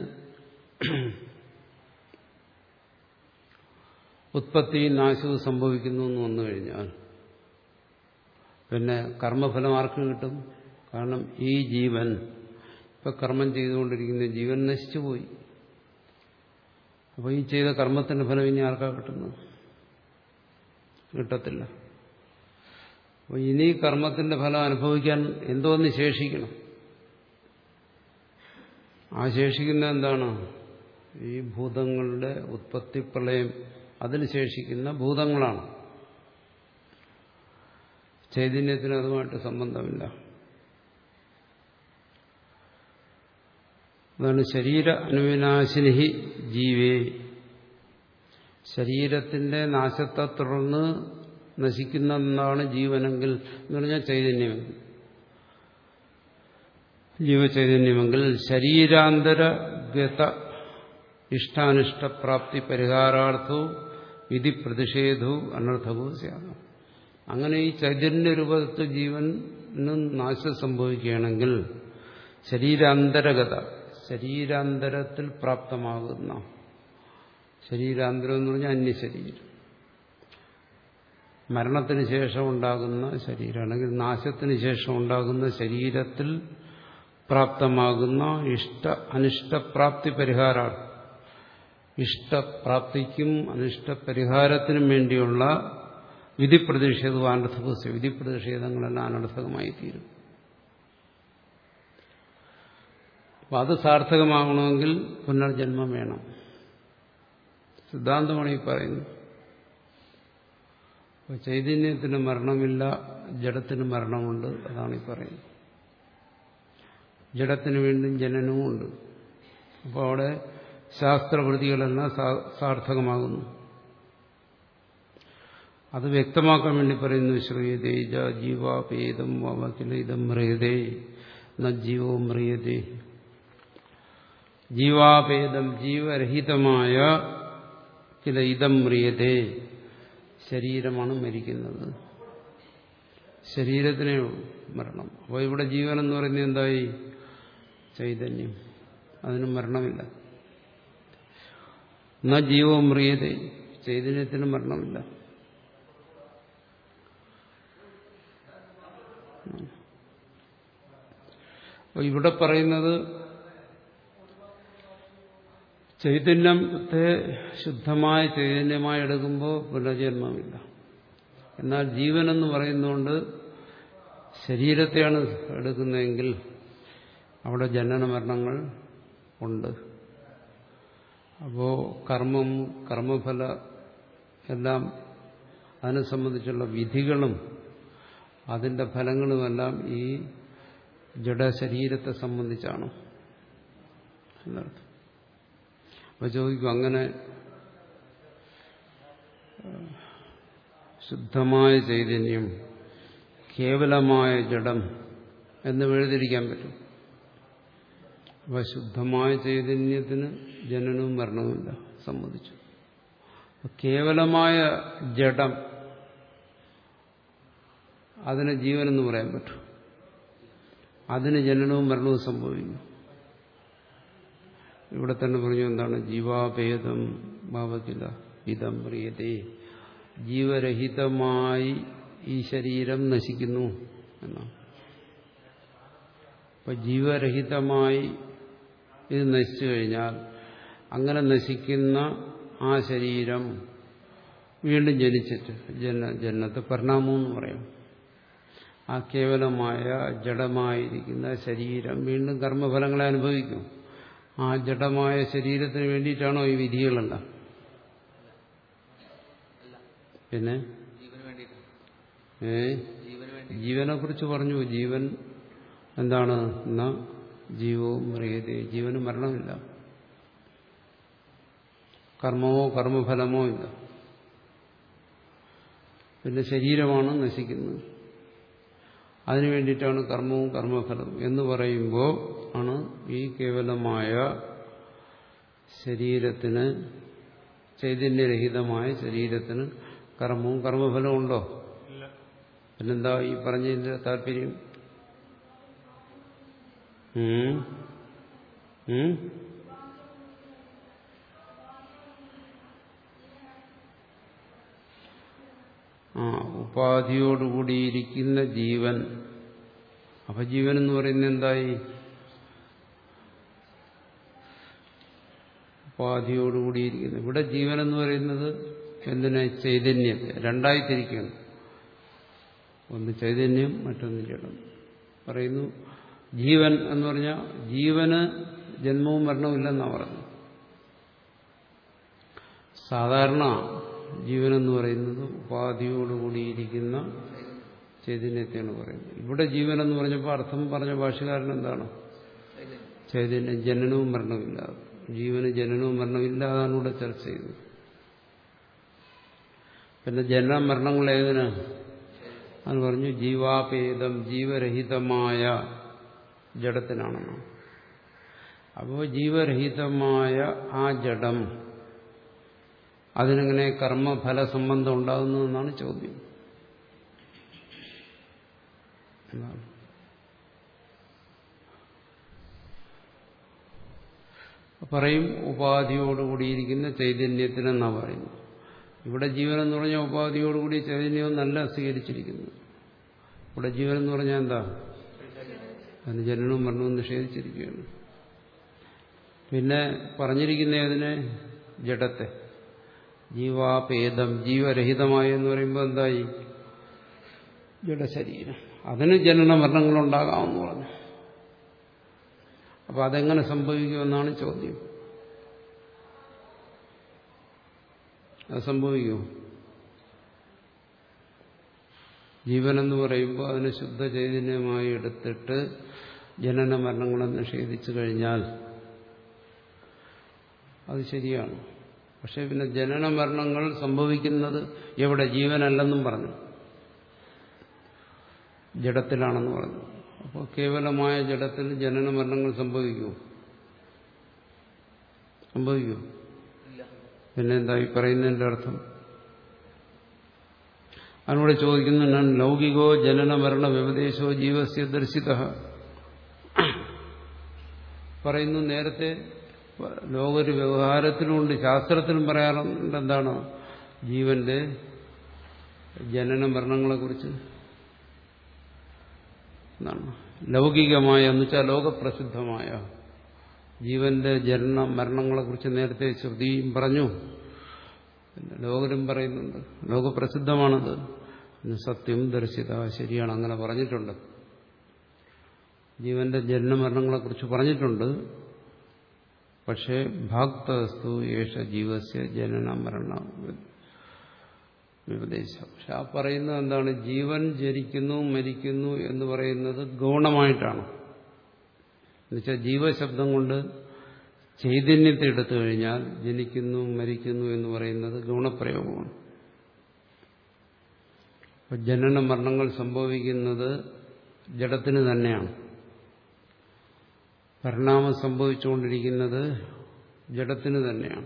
ഉത്പത്തിയും നാശവും സംഭവിക്കുന്നു എന്ന് വന്നു കഴിഞ്ഞാൽ പിന്നെ കർമ്മഫലം ആർക്ക് കിട്ടും? കാരണം ഈ ജീവൻ, ഇപ്പൊ കർമ്മം ചെയ്തുകൊണ്ടിരിക്കുന്ന ജീവൻ നശിച്ചുപോയി. അപ്പോൾ ഈ ചെയ്ത കർമ്മത്തിന്റെ ഫലം ഇനി ആർക്കാ കിട്ടുന്നത്? കിട്ടത്തില്ല. അപ്പോൾ ഇനി കർമ്മത്തിന്റെ ഫലം അനുഭവിക്കാൻ എന്തോന്ന് ശേഷിക്കണം? ആ ശേഷിക്കുന്ന എന്താണ്? ഈ ഭൂതങ്ങളുടെ ഉത്പത്തി പ്രളയം, അതിന് ശേഷിക്കുന്ന ഭൂതങ്ങളാണ്. ചൈതന്യത്തിന് അതുമായിട്ട് സംബന്ധമില്ല. അതാണ് ശരീര അനുവിനാശിനി ജീവേ. ശരീരത്തിന്റെ നാശത്തെ തുടർന്ന് നശിക്കുന്നതാണ് ജീവനെങ്കിൽ എന്ന് പറഞ്ഞാൽ ചൈതന്യമെങ്കിൽ, ജീവചൈതന്യമെങ്കിൽ ശരീരാന്തരഗത ഇഷ്ടാനിഷ്ടപ്രാപ്തി പരിഹാരാർത്ഥവും വിധി പ്രതിഷേധവും അനർത്ഥവും സ്യാദം. അങ്ങനെ ഈ ചൈതന്യ രൂപത്തിൽ ജീവന് നാശം സംഭവിക്കുകയാണെങ്കിൽ ശരീരാന്തരഗത, ശരീരാന്തരത്തിൽ പ്രാപ്തമാകുന്ന, ശരീരാന്തരം എന്ന് പറഞ്ഞാൽ അന്യശരീരം, മരണത്തിന് ശേഷം ഉണ്ടാകുന്ന ശരീരം അല്ലെങ്കിൽ നാശത്തിന് ശേഷം ഉണ്ടാകുന്ന ശരീരത്തിൽ പ്രാപ്തമാകുന്ന ഇഷ്ട അനിഷ്ടപ്രാപ്തി പരിഹാരാർത്ഥം, ഇഷ്ടപ്രാപ്തിക്കും അനിഷ്ടപരിഹാരത്തിനും വേണ്ടിയുള്ള വിധി പ്രതിഷേധവും അനർത്ഥവും, വിധി പ്രതിഷേധങ്ങളെല്ലാം അനർത്ഥകമായി തീരും. അപ്പം അത് സാർത്ഥകമാകണമെങ്കിൽ പുനർജന്മം വേണം. സിദ്ധാന്തമാണ് ഈ പറയുന്നത്. അപ്പോൾ ചൈതന്യത്തിന് മരണമില്ല, ജഡത്തിന് മരണമുണ്ട്. അതാണ് ഈ പറയുന്നത്. ജഡത്തിന് വീണ്ടും ജനനവും ഉണ്ട്. അപ്പോൾ അവിടെ ശാസ്ത്രകൃതികളെല്ലാം സാർത്ഥകമാകുന്നു. അത് വ്യക്തമാക്കാൻ വേണ്ടി പറയുന്നു ശ്രൂയതേജ ജീവാപേദം വമഖില ഇദം മ്രിയതേ ന ജീവോ മ്രിയതേ. ജീവാപേദം ജീവരഹിതമായ കില ഇദം മ്രിയതേ, ശരീരമാണ് മരിക്കുന്നത്, ശരീരത്തിനേ മരണം. അപ്പോൾ ഇവിടെ ജീവൻ എന്ന് പറയുന്നത് എന്തായി? ചൈതന്യം, അതിന് മരണമില്ല. ന ജീവോ മ്രിയതേ, ചൈതന്യത്തിന് മരണമില്ല. അപ്പോൾ ഇവിടെ പറയുന്നത് ചൈതന്യത്തെ ശുദ്ധമായ ചൈതന്യമായി എടുക്കുമ്പോൾ പുനർജന്മമില്ല. എന്നാൽ ജീവനെന്ന് പറയുന്നതുകൊണ്ട് ശരീരത്തെയാണ് എടുക്കുന്നതെങ്കിൽ അവിടെ ജനന മരണങ്ങൾ ഉണ്ട്. അപ്പോൾ കർമ്മം, കർമ്മഫല എല്ലാം അതിനെ സംബന്ധിച്ചുള്ള വിധികളും അതിന്റെ ഫലങ്ങളുമെല്ലാം ഈ ജഡശരീരത്തെ സംബന്ധിച്ചാണ് എന്നർത്ഥം. അപ്പോൾ ചോദിക്കും, അങ്ങനെ ശുദ്ധമായ ചൈതന്യം, കേവലമായ ജഡം എന്ന് വേർതിരിക്കാൻ പറ്റും. അപ്പോൾ ശുദ്ധമായ ചൈതന്യത്തിന് ജനനവും മരണവുമില്ല, സംബന്ധിച്ചു. കേവലമായ ജഡം, അതിന് ജീവനെന്ന് പറയാൻ പറ്റും. അതിന് ജനനവും മരണവും സംഭവിക്കും. ഇവിടെ തന്നെ പറഞ്ഞു എന്താണ്? ജീവാഭേദം ഭാവത്തില ഇതം പ്രിയതേ, ജീവരഹിതമായി ഈ ശരീരം നശിക്കുന്നു എന്നാണ്. അപ്പൊ ജീവരഹിതമായി ഇത് നശിച്ചു കഴിഞ്ഞാൽ അങ്ങനെ നശിക്കുന്ന ആ ശരീരം വീണ്ടും ജനിച്ചിട്ട് ജന ജനനത്തെ പരിണാമം എന്ന് പറയാം. ആ കേവലമായ ജഡമായിരിക്കുന്ന ശരീരം വീണ്ടും കർമ്മഫലങ്ങളെ അനുഭവിക്കും. ആ ജഡമായ ശരീരത്തിന് വേണ്ടിയിട്ടാണോ ഈ വിധികളെല്ലാം? പിന്നെ ഏ ജീവനെ കുറിച്ച് പറഞ്ഞു. ജീവൻ എന്താണ്? ന ജീവവും മ്രിയതേ, ജീവന് മരണമില്ല, കർമ്മമോ കർമ്മഫലമോ ഇല്ല. പിന്നെ ശരീരമാണ് നശിക്കുന്നത്. അതിനു വേണ്ടിയിട്ടാണ് കർമ്മവും കർമ്മഫലവും എന്ന് പറയുമ്പോൾ ആണ് ഈ കേവലമായ ശരീരത്തിന്, ചൈതന്യരഹിതമായ ശരീരത്തിന് കർമ്മവും കർമ്മഫലവും ഉണ്ടോ? പിന്നെന്താ ഈ പറഞ്ഞതിന്റെ താല്പര്യം? ആ ഉപാധിയോടുകൂടിയിരിക്കുന്ന ജീവൻ. അപ്പൊ ജീവൻ എന്ന് പറയുന്നത് എന്തായി? ഉപാധിയോടുകൂടിയിരിക്കുന്നത്. ഇവിടെ ജീവൻ എന്ന് പറയുന്നത് എന്തിനെ? ചൈതന്യത്തെ. രണ്ടായി തിരിക്കുകയാണ്. ഒന്ന് ചൈതന്യം, മറ്റൊന്ന് ജഡം. പറയുന്നു ജീവൻ എന്ന് പറഞ്ഞാൽ ജീവന് ജന്മവും മരണവും ഇല്ലെന്നാണ് പറഞ്ഞത്. സാധാരണ ജീവനെന്ന് പറയുന്നത് ഉപാധിയോടുകൂടിയിരിക്കുന്ന ചൈതന്യത്തെയാണ് പറയുന്നത്. ഇവിടെ ജീവനെന്ന് പറഞ്ഞപ്പോൾ അർത്ഥം പറഞ്ഞ ഭാഷകാരൻ എന്താണ്? ചൈതന്യം, ജനനവും മരണമില്ല. ജീവന് ജനനവും മരണമില്ല, അതാണ് ഇവിടെ ചർച്ച ചെയ്തത്. പിന്നെ ജനന മരണങ്ങൾ ഏതിന്? അത് പറഞ്ഞു ജീവാപേദം, ജീവരഹിതമായ ജഡത്തിനാണെന്ന്. അപ്പോൾ ജീവരഹിതമായ ആ ജഡം, അതിനെങ്ങനെ കർമ്മഫല സംബന്ധം ഉണ്ടാകുന്നു എന്നാണ് ചോദ്യം. പറയും ഉപാധിയോടുകൂടിയിരിക്കുന്ന ചൈതന്യത്തിനെന്നാ പറയുന്നു. ഇവിടെ ജീവനെന്ന് പറഞ്ഞാൽ ഉപാധിയോടുകൂടി ചൈതന്യവും നല്ല സ്വീകരിച്ചിരിക്കുന്നു. ഇവിടെ ജീവനെന്ന് പറഞ്ഞാൽ എന്താ? അതിന് ജനനവും മരണവും നിഷേധിച്ചിരിക്കുകയാണ്. പിന്നെ പറഞ്ഞിരിക്കുന്ന അതിനെ ജഡത്തെ, ജീവാപേദം, ജീവരഹിതമായി എന്ന് പറയുമ്പോൾ എന്തായി? ജഡശരീരം. അതിന് ജനന മരണങ്ങളുണ്ടാകാമെന്ന് പറഞ്ഞു. അപ്പൊ അതെങ്ങനെ സംഭവിക്കുമെന്നാണ് ചോദ്യം. അത് സംഭവിക്കുമോ? ജീവനെന്ന് പറയുമ്പോൾ അതിന് ശുദ്ധ ചൈതന്യമായി എടുത്തിട്ട് ജനന മരണങ്ങളെ നിഷേധിച്ചു കഴിഞ്ഞാൽ അത് ശരിയാണ്. പക്ഷെ പിന്നെ ജനന മരണങ്ങൾ സംഭവിക്കുന്നത് എവിടെ? ജീവനല്ലെന്നും പറഞ്ഞു, ജഡത്തിലാണെന്ന് പറഞ്ഞു. അപ്പോൾ കേവലമായ ജഡത്തിൽ ജനന മരണങ്ങൾ സംഭവിക്കുമോ? സംഭവിക്കുമോ? പിന്നെ എന്താ ഈ പറയുന്നതിന്റെ അർത്ഥം? അതിനോട് ചോദിക്കുന്നുണ്ടാണ് ലൗകികോ ജനന മരണ വ്യപദേശോ ജീവസ്യ ദർശിത. പറയുന്നു നേരത്തെ ലോകൊരു വ്യവഹാരത്തിലുമുണ്ട്, ശാസ്ത്രത്തിലും പറയാറുണ്ട്. എന്താണ്? ജീവന്റെ ജനന മരണങ്ങളെക്കുറിച്ച് എന്താണ് ലൗകികമായ എന്ന് വെച്ചാൽ ലോകപ്രസിദ്ധമായ ജീവന്റെ ജനന മരണങ്ങളെക്കുറിച്ച് നേരത്തെ ശ്രുതിയും പറഞ്ഞു, പിന്നെ ലോകരും പറയുന്നുണ്ട്. ലോകപ്രസിദ്ധമാണത്. സത്യം ദർശിത, ശരിയാണ്, അങ്ങനെ പറഞ്ഞിട്ടുണ്ട്. ജീവന്റെ ജനന മരണങ്ങളെക്കുറിച്ച് പറഞ്ഞിട്ടുണ്ട്. പക്ഷേ ഭാക്തസ്തു യേശ ജീവസ്യ ജനന മരണ വ്യപദേശം. പക്ഷെ ആ പറയുന്നത് എന്താണ്? ജീവൻ ജനിക്കുന്നു മരിക്കുന്നു എന്ന് പറയുന്നത് ഗൗണമായിട്ടാണ്. എന്നുവെച്ചാൽ ജീവശബ്ദം കൊണ്ട് ചൈതന്യത്തെ എടുത്തു കഴിഞ്ഞാൽ ജനിക്കുന്നു മരിക്കുന്നു എന്ന് പറയുന്നത് ഗൗണപ്രയോഗമാണ്. അപ്പൊ ജനന മരണങ്ങൾ സംഭവിക്കുന്നത് ജഡത്തിന് തന്നെയാണ്. പരിണാമം സംഭവിച്ചുകൊണ്ടിരിക്കുന്നത് ജഡത്തിന് തന്നെയാണ്.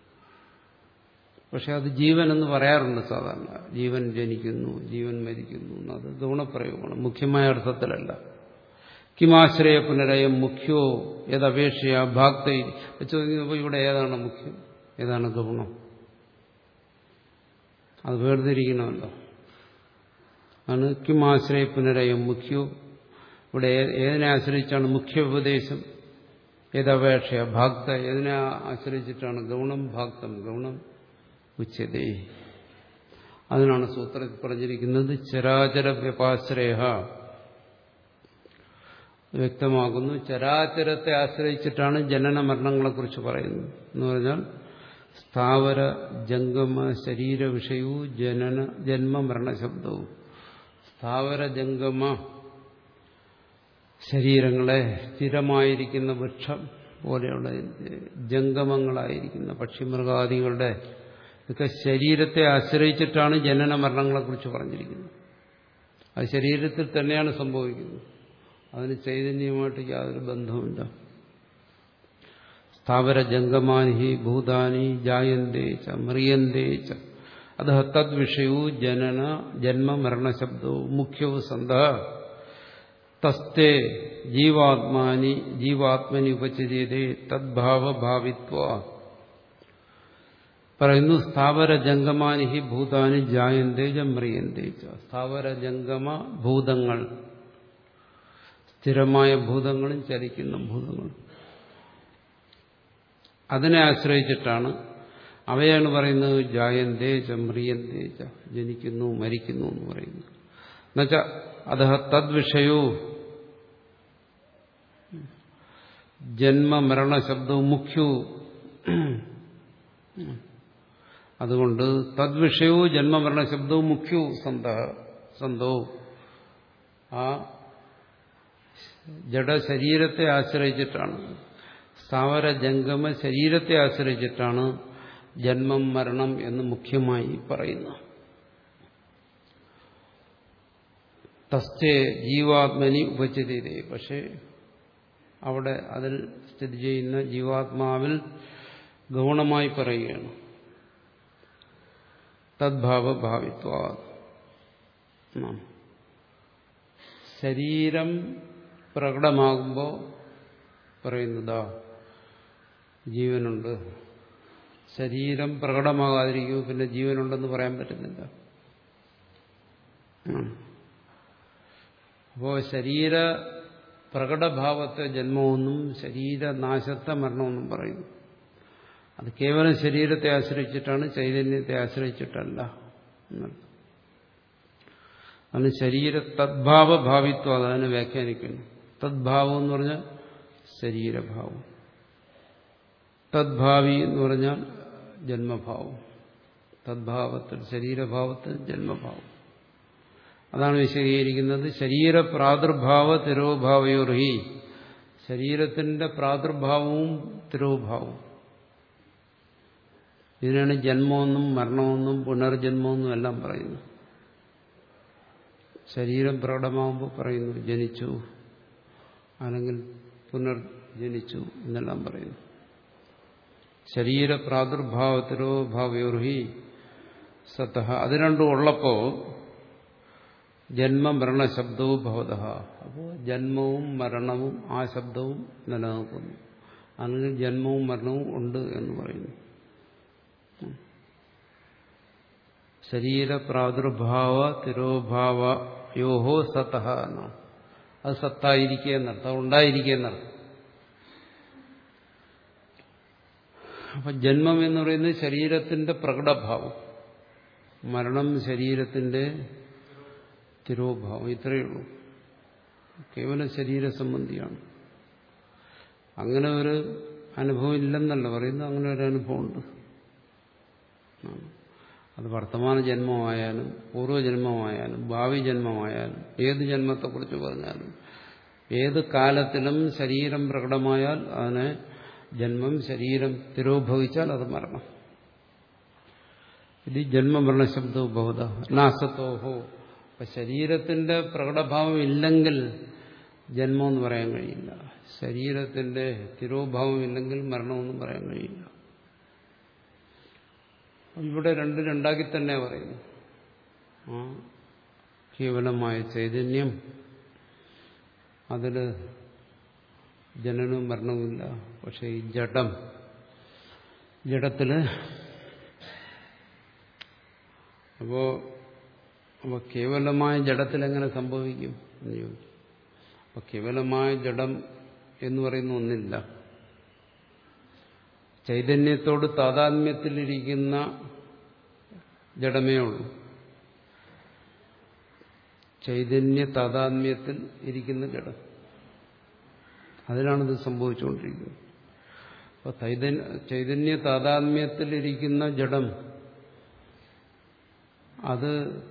പക്ഷെ അത് ജീവൻ എന്ന് പറയാറുണ്ട് സാധാരണ. ജീവൻ ജനിക്കുന്നു, ജീവൻ മരിക്കുന്നു, അത് ഗൗണപ്രയോഗമാണ്, മുഖ്യമായ അർത്ഥത്തിലല്ല. കിമാശ്രയ പുനരയം മുഖ്യോ ഏതപേക്ഷയ ഭാക്തൈ ചോദിക്കുമ്പോൾ ഇവിടെ ഏതാണ് മുഖ്യം, ഏതാണ് ഗൗണം? അത് വേർതിരിക്കണമല്ലോ. ആണ് കിമാശ്രയ പുനരയം മുഖ്യോ. ഇവിടെ ഏതിനെ ആശ്രയിച്ചാണ് മുഖ്യ ഉപദേശം? ഏതപേക്ഷയ ഭാക്ത, ഏതിനെ ആശ്രയിച്ചിട്ടാണ്? ഗൗണം ഭാക്തം, ഗൗണം ഉച്യതേ. അതിനാണ് സൂത്രത്തിൽ പറഞ്ഞിരിക്കുന്നത് ചരാചര വ്യപാശ്രയ. വ്യക്തമാക്കുന്നു, ചരാചരത്തെ ആശ്രയിച്ചിട്ടാണ് ജനന മരണങ്ങളെക്കുറിച്ച് പറയുന്നത്. എന്ന് പറഞ്ഞാൽ സ്ഥാവര ജംഗമ ശരീര വിഷയവും ജനന ജന്മ മരണശബ്ദവും. സ്ഥാവര ജംഗമ ശരീരങ്ങളെ സ്ഥിരമായിരിക്കുന്ന വൃക്ഷം പോലെയുള്ള ജംഗമങ്ങളായിരിക്കുന്ന പക്ഷിമൃഗാദികളുടെ ഇതൊക്കെ ശരീരത്തെ ആശ്രയിച്ചിട്ടാണ് ജനന മരണങ്ങളെക്കുറിച്ച് പറഞ്ഞിരിക്കുന്നത്. അത് ശരീരത്തിൽ തന്നെയാണ് സംഭവിക്കുന്നത്, അതിന് ചൈതന്യവുമായിട്ട് യാതൊരു ബന്ധവുമില്ല. സ്ഥാവര ജംഗമാനി ഭൂതാനി ജായന്തേ ച മ്രിയന്തേ ച അത തദ്വിഷയൂ ജനന ജന്മ മരണശബ്ദവും മുഖ്യവും സന്ത തസ്തേ ജീവാത്മാനി ജീവാത്മനി ഉപചര്യതേ തദ്ഭാവഭാവിത്വ. പറയുന്നു സ്ഥാവര ജംഗമാനി ഭൂതാനി ജായന്തേ ച മ്രിയന്തേ ച. സ്ഥാവര ജംഗമ ഭൂതങ്ങൾ, സ്ഥിരമായ ഭൂതങ്ങളും ചലിക്കുന്ന ഭൂതങ്ങളും, അതിനെ ആശ്രയിച്ചിട്ടാണ്, അവയാണ് പറയുന്നത് ജായന്തേ ച മ്രിയന്തേ ച, ജനിക്കുന്നു മരിക്കുന്നു എന്ന് പറയുന്നത്. എന്നുവെച്ചാൽ അത തദ്വിഷയോ ജന്മമരണ ശബ്ദവും മുഖ്യവും. അതുകൊണ്ട് തദ്വിഷയവും ജന്മമരണ ശബ്ദവും മുഖ്യവും സന്ത സന്തോ. ആ ജഡശരീരത്തെ ആശ്രയിച്ചിട്ടാണ്, സ്ഥാവര ജംഗമ ശരീരത്തെ ആശ്രയിച്ചിട്ടാണ് ജന്മം മരണം എന്ന് മുഖ്യമായി പറയുന്നു. തസ്തേ ജീവാത്മനി ഉപചര്യതേ. പക്ഷേ അവിടെ അതിൽ സ്ഥിതി ചെയ്യുന്ന ജീവാത്മാവിൽ ഗൗണമായി പറയുകയാണ്. തദ്ഭാവഭാവിത്വ. ശരീരം പ്രകടമാകുമ്പോൾ പറയുന്നതാ ജീവനുണ്ട്. ശരീരം പ്രകടമാകാതിരിക്കുമ്പോൾ പിന്നെ ജീവനുണ്ടെന്ന് പറയാൻ പറ്റുന്നില്ല. അപ്പോൾ ശരീര പ്രകടഭാവത്തെ ജന്മമെന്നും ശരീരനാശത്തെ മരണമെന്നും പറയുന്നു. അത് കേവലം ശരീരത്തെ ആശ്രയിച്ചിട്ടാണ്, ചൈതന്യത്തെ ആശ്രയിച്ചിട്ടല്ല എന്നർത്ഥം. അതിന് ശരീര തദ്ഭാവഭാവിത്വം, അതിനെ വ്യാഖ്യാനിക്കുന്നു. തദ്ഭാവം എന്ന് പറഞ്ഞാൽ ശരീരഭാവം, തദ്ഭാവി എന്ന് പറഞ്ഞാൽ ജന്മഭാവം. തദ്ഭാവത്തിൽ ശരീരഭാവത്തിൽ ജന്മഭാവം, അതാണ് വിശദീകരിക്കുന്നത്. ശരീര പ്രാദുർഭാവ തിരോഭാവയോർഹി. ശരീരത്തിന്റെ പ്രാദുർഭാവവും തിരോഭാവവും, ഇതിനാണ് ജന്മമെന്നും മരണമെന്നും പുനർജന്മമെന്നും എല്ലാം പറയുന്നു. ശരീരം പ്രകടമാകുമ്പോൾ പറയുന്നു ജനിച്ചു, അല്ലെങ്കിൽ പുനർജനിച്ചു എന്നെല്ലാം പറയുന്നു. ശരീര പ്രാദുർഭാവത്തിലോ ഭാവയോർഹി സത്തഹ, അത് രണ്ടും ഉള്ളപ്പോ ജന്മമരണ ശബ്ദവും ഭവതഃ, അപ്പോൾ ജന്മവും മരണവും ആ ശബ്ദവും നിലനിൽക്കുന്നു. അല്ലെങ്കിൽ ജന്മവും മരണവും ഉണ്ട് എന്ന് പറയുന്നു. ശരീര പ്രാദുർഭാവ തിരോഭാവയോഹോ സത്തഹ എന്നാണ്. അത് സത്തായിരിക്കുക എന്നർത്ഥം, ഉണ്ടായിരിക്കുക എന്നർത്ഥം. അപ്പൊ ജന്മം എന്ന് പറയുന്നത് ശരീരത്തിന്റെ പ്രകടഭാവം, മരണം ശരീരത്തിന്റെ തിരോഭാവം. ഇത്രയേ ഉള്ളൂ. കേവലം ശരീര സംബന്ധിയാണ്. അങ്ങനെ ഒരു അനുഭവം ഇല്ലെന്നല്ല പറയുന്നത്, അങ്ങനെ ഒരു അനുഭവമുണ്ട്. അത് വർത്തമാന ജന്മമായാലും പൂർവ്വജന്മമായാലും ഭാവി ജന്മമായാലും ഏത് ജന്മത്തെക്കുറിച്ച് പറഞ്ഞാലും ഏത് കാലത്തിലും ശരീരം പ്രകടമായാൽ അതിനെ ജന്മം, ശരീരം തിരോഭവിച്ചാൽ അത് മരണം. ഇത് ജന്മമരണ ശബ്ദവും ബഹുധ നാസത്തോഹോ. അപ്പൊ ശരീരത്തിന്റെ പ്രകടഭാവം ഇല്ലെങ്കിൽ ജന്മമെന്ന് പറയാൻ കഴിയില്ല, ശരീരത്തിന്റെ തിരോഭാവം ഇല്ലെങ്കിൽ മരണമെന്നും പറയാൻ കഴിയില്ല. ഇവിടെ രണ്ട് രണ്ടാക്കി തന്നെ പറയുന്നു. ആ കേവലമായ ചൈതന്യം, അതില് ജനനവും മരണവുമില്ല. പക്ഷെ ഈ ജഡം, ജഡത്തില് അപ്പോ അപ്പൊ കേവലമായ ജഡത്തിൽ എങ്ങനെ സംഭവിക്കും എന്ന് ചോദിക്കും. അപ്പൊ കേവലമായ ജഡം എന്ന് പറയുന്ന ഒന്നില്ല. ചൈതന്യത്തോട് താതാത്മ്യത്തിലിരിക്കുന്ന ജഡമേ ഉള്ളൂ. ചൈതന്യ താതാത്മ്യത്തിൽ ഇരിക്കുന്ന ജഡം, അതിലാണിത് സംഭവിച്ചുകൊണ്ടിരിക്കുന്നത്. അപ്പോൾ ചൈതന്യ താതാത്മ്യത്തിലിരിക്കുന്ന ജഡം, അത്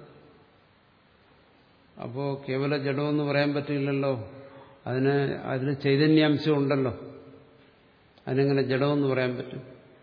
അപ്പോ കേവല ജഡമെന്ന് പറയാൻ പറ്റില്ലല്ലോ. അതിന് അതിന് ചൈതന്യാംശം ഉണ്ടല്ലോ. അതിനെങ്ങനെ ജഡമെന്ന് പറയാൻ പറ്റും?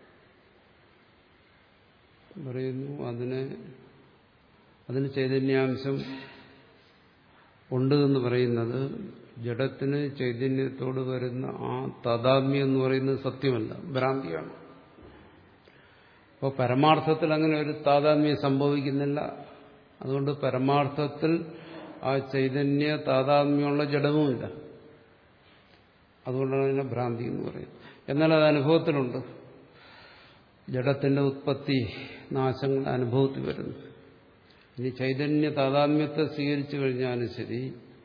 പറയുന്നു അതിന് അതിന് ചൈതന്യാംശം ഉണ്ട് എന്ന് പറയുന്നത് ജഡത്തിന് ചൈതന്യത്തോട് വരുന്ന ആ താതാത്മ്യം എന്ന് പറയുന്നത് സത്യമല്ല, ഭ്രാന്തിയാണ്. അപ്പോൾ പരമാർത്ഥത്തിൽ അങ്ങനെ ഒരു താതാത്മ്യം സംഭവിക്കുന്നില്ല. അതുകൊണ്ട് പരമാർത്ഥത്തിൽ ആ ചൈതന്യ താതാത്മ്യമുള്ള ജഡവുമില്ല. അതുകൊണ്ടാണ് അതിനെ ഭ്രാന്തി എന്ന് പറയുന്നത്. എന്നാൽ അത് അനുഭവത്തിലുണ്ട്. ജഡത്തിന്റെ ഉത്പത്തി നാശങ്ങൾ അനുഭവത്തിൽ വരുന്നു. ഇനി ചൈതന്യ താതാത്മ്യത്തെ സ്വീകരിച്ചു കഴിഞ്ഞാലും ശരി,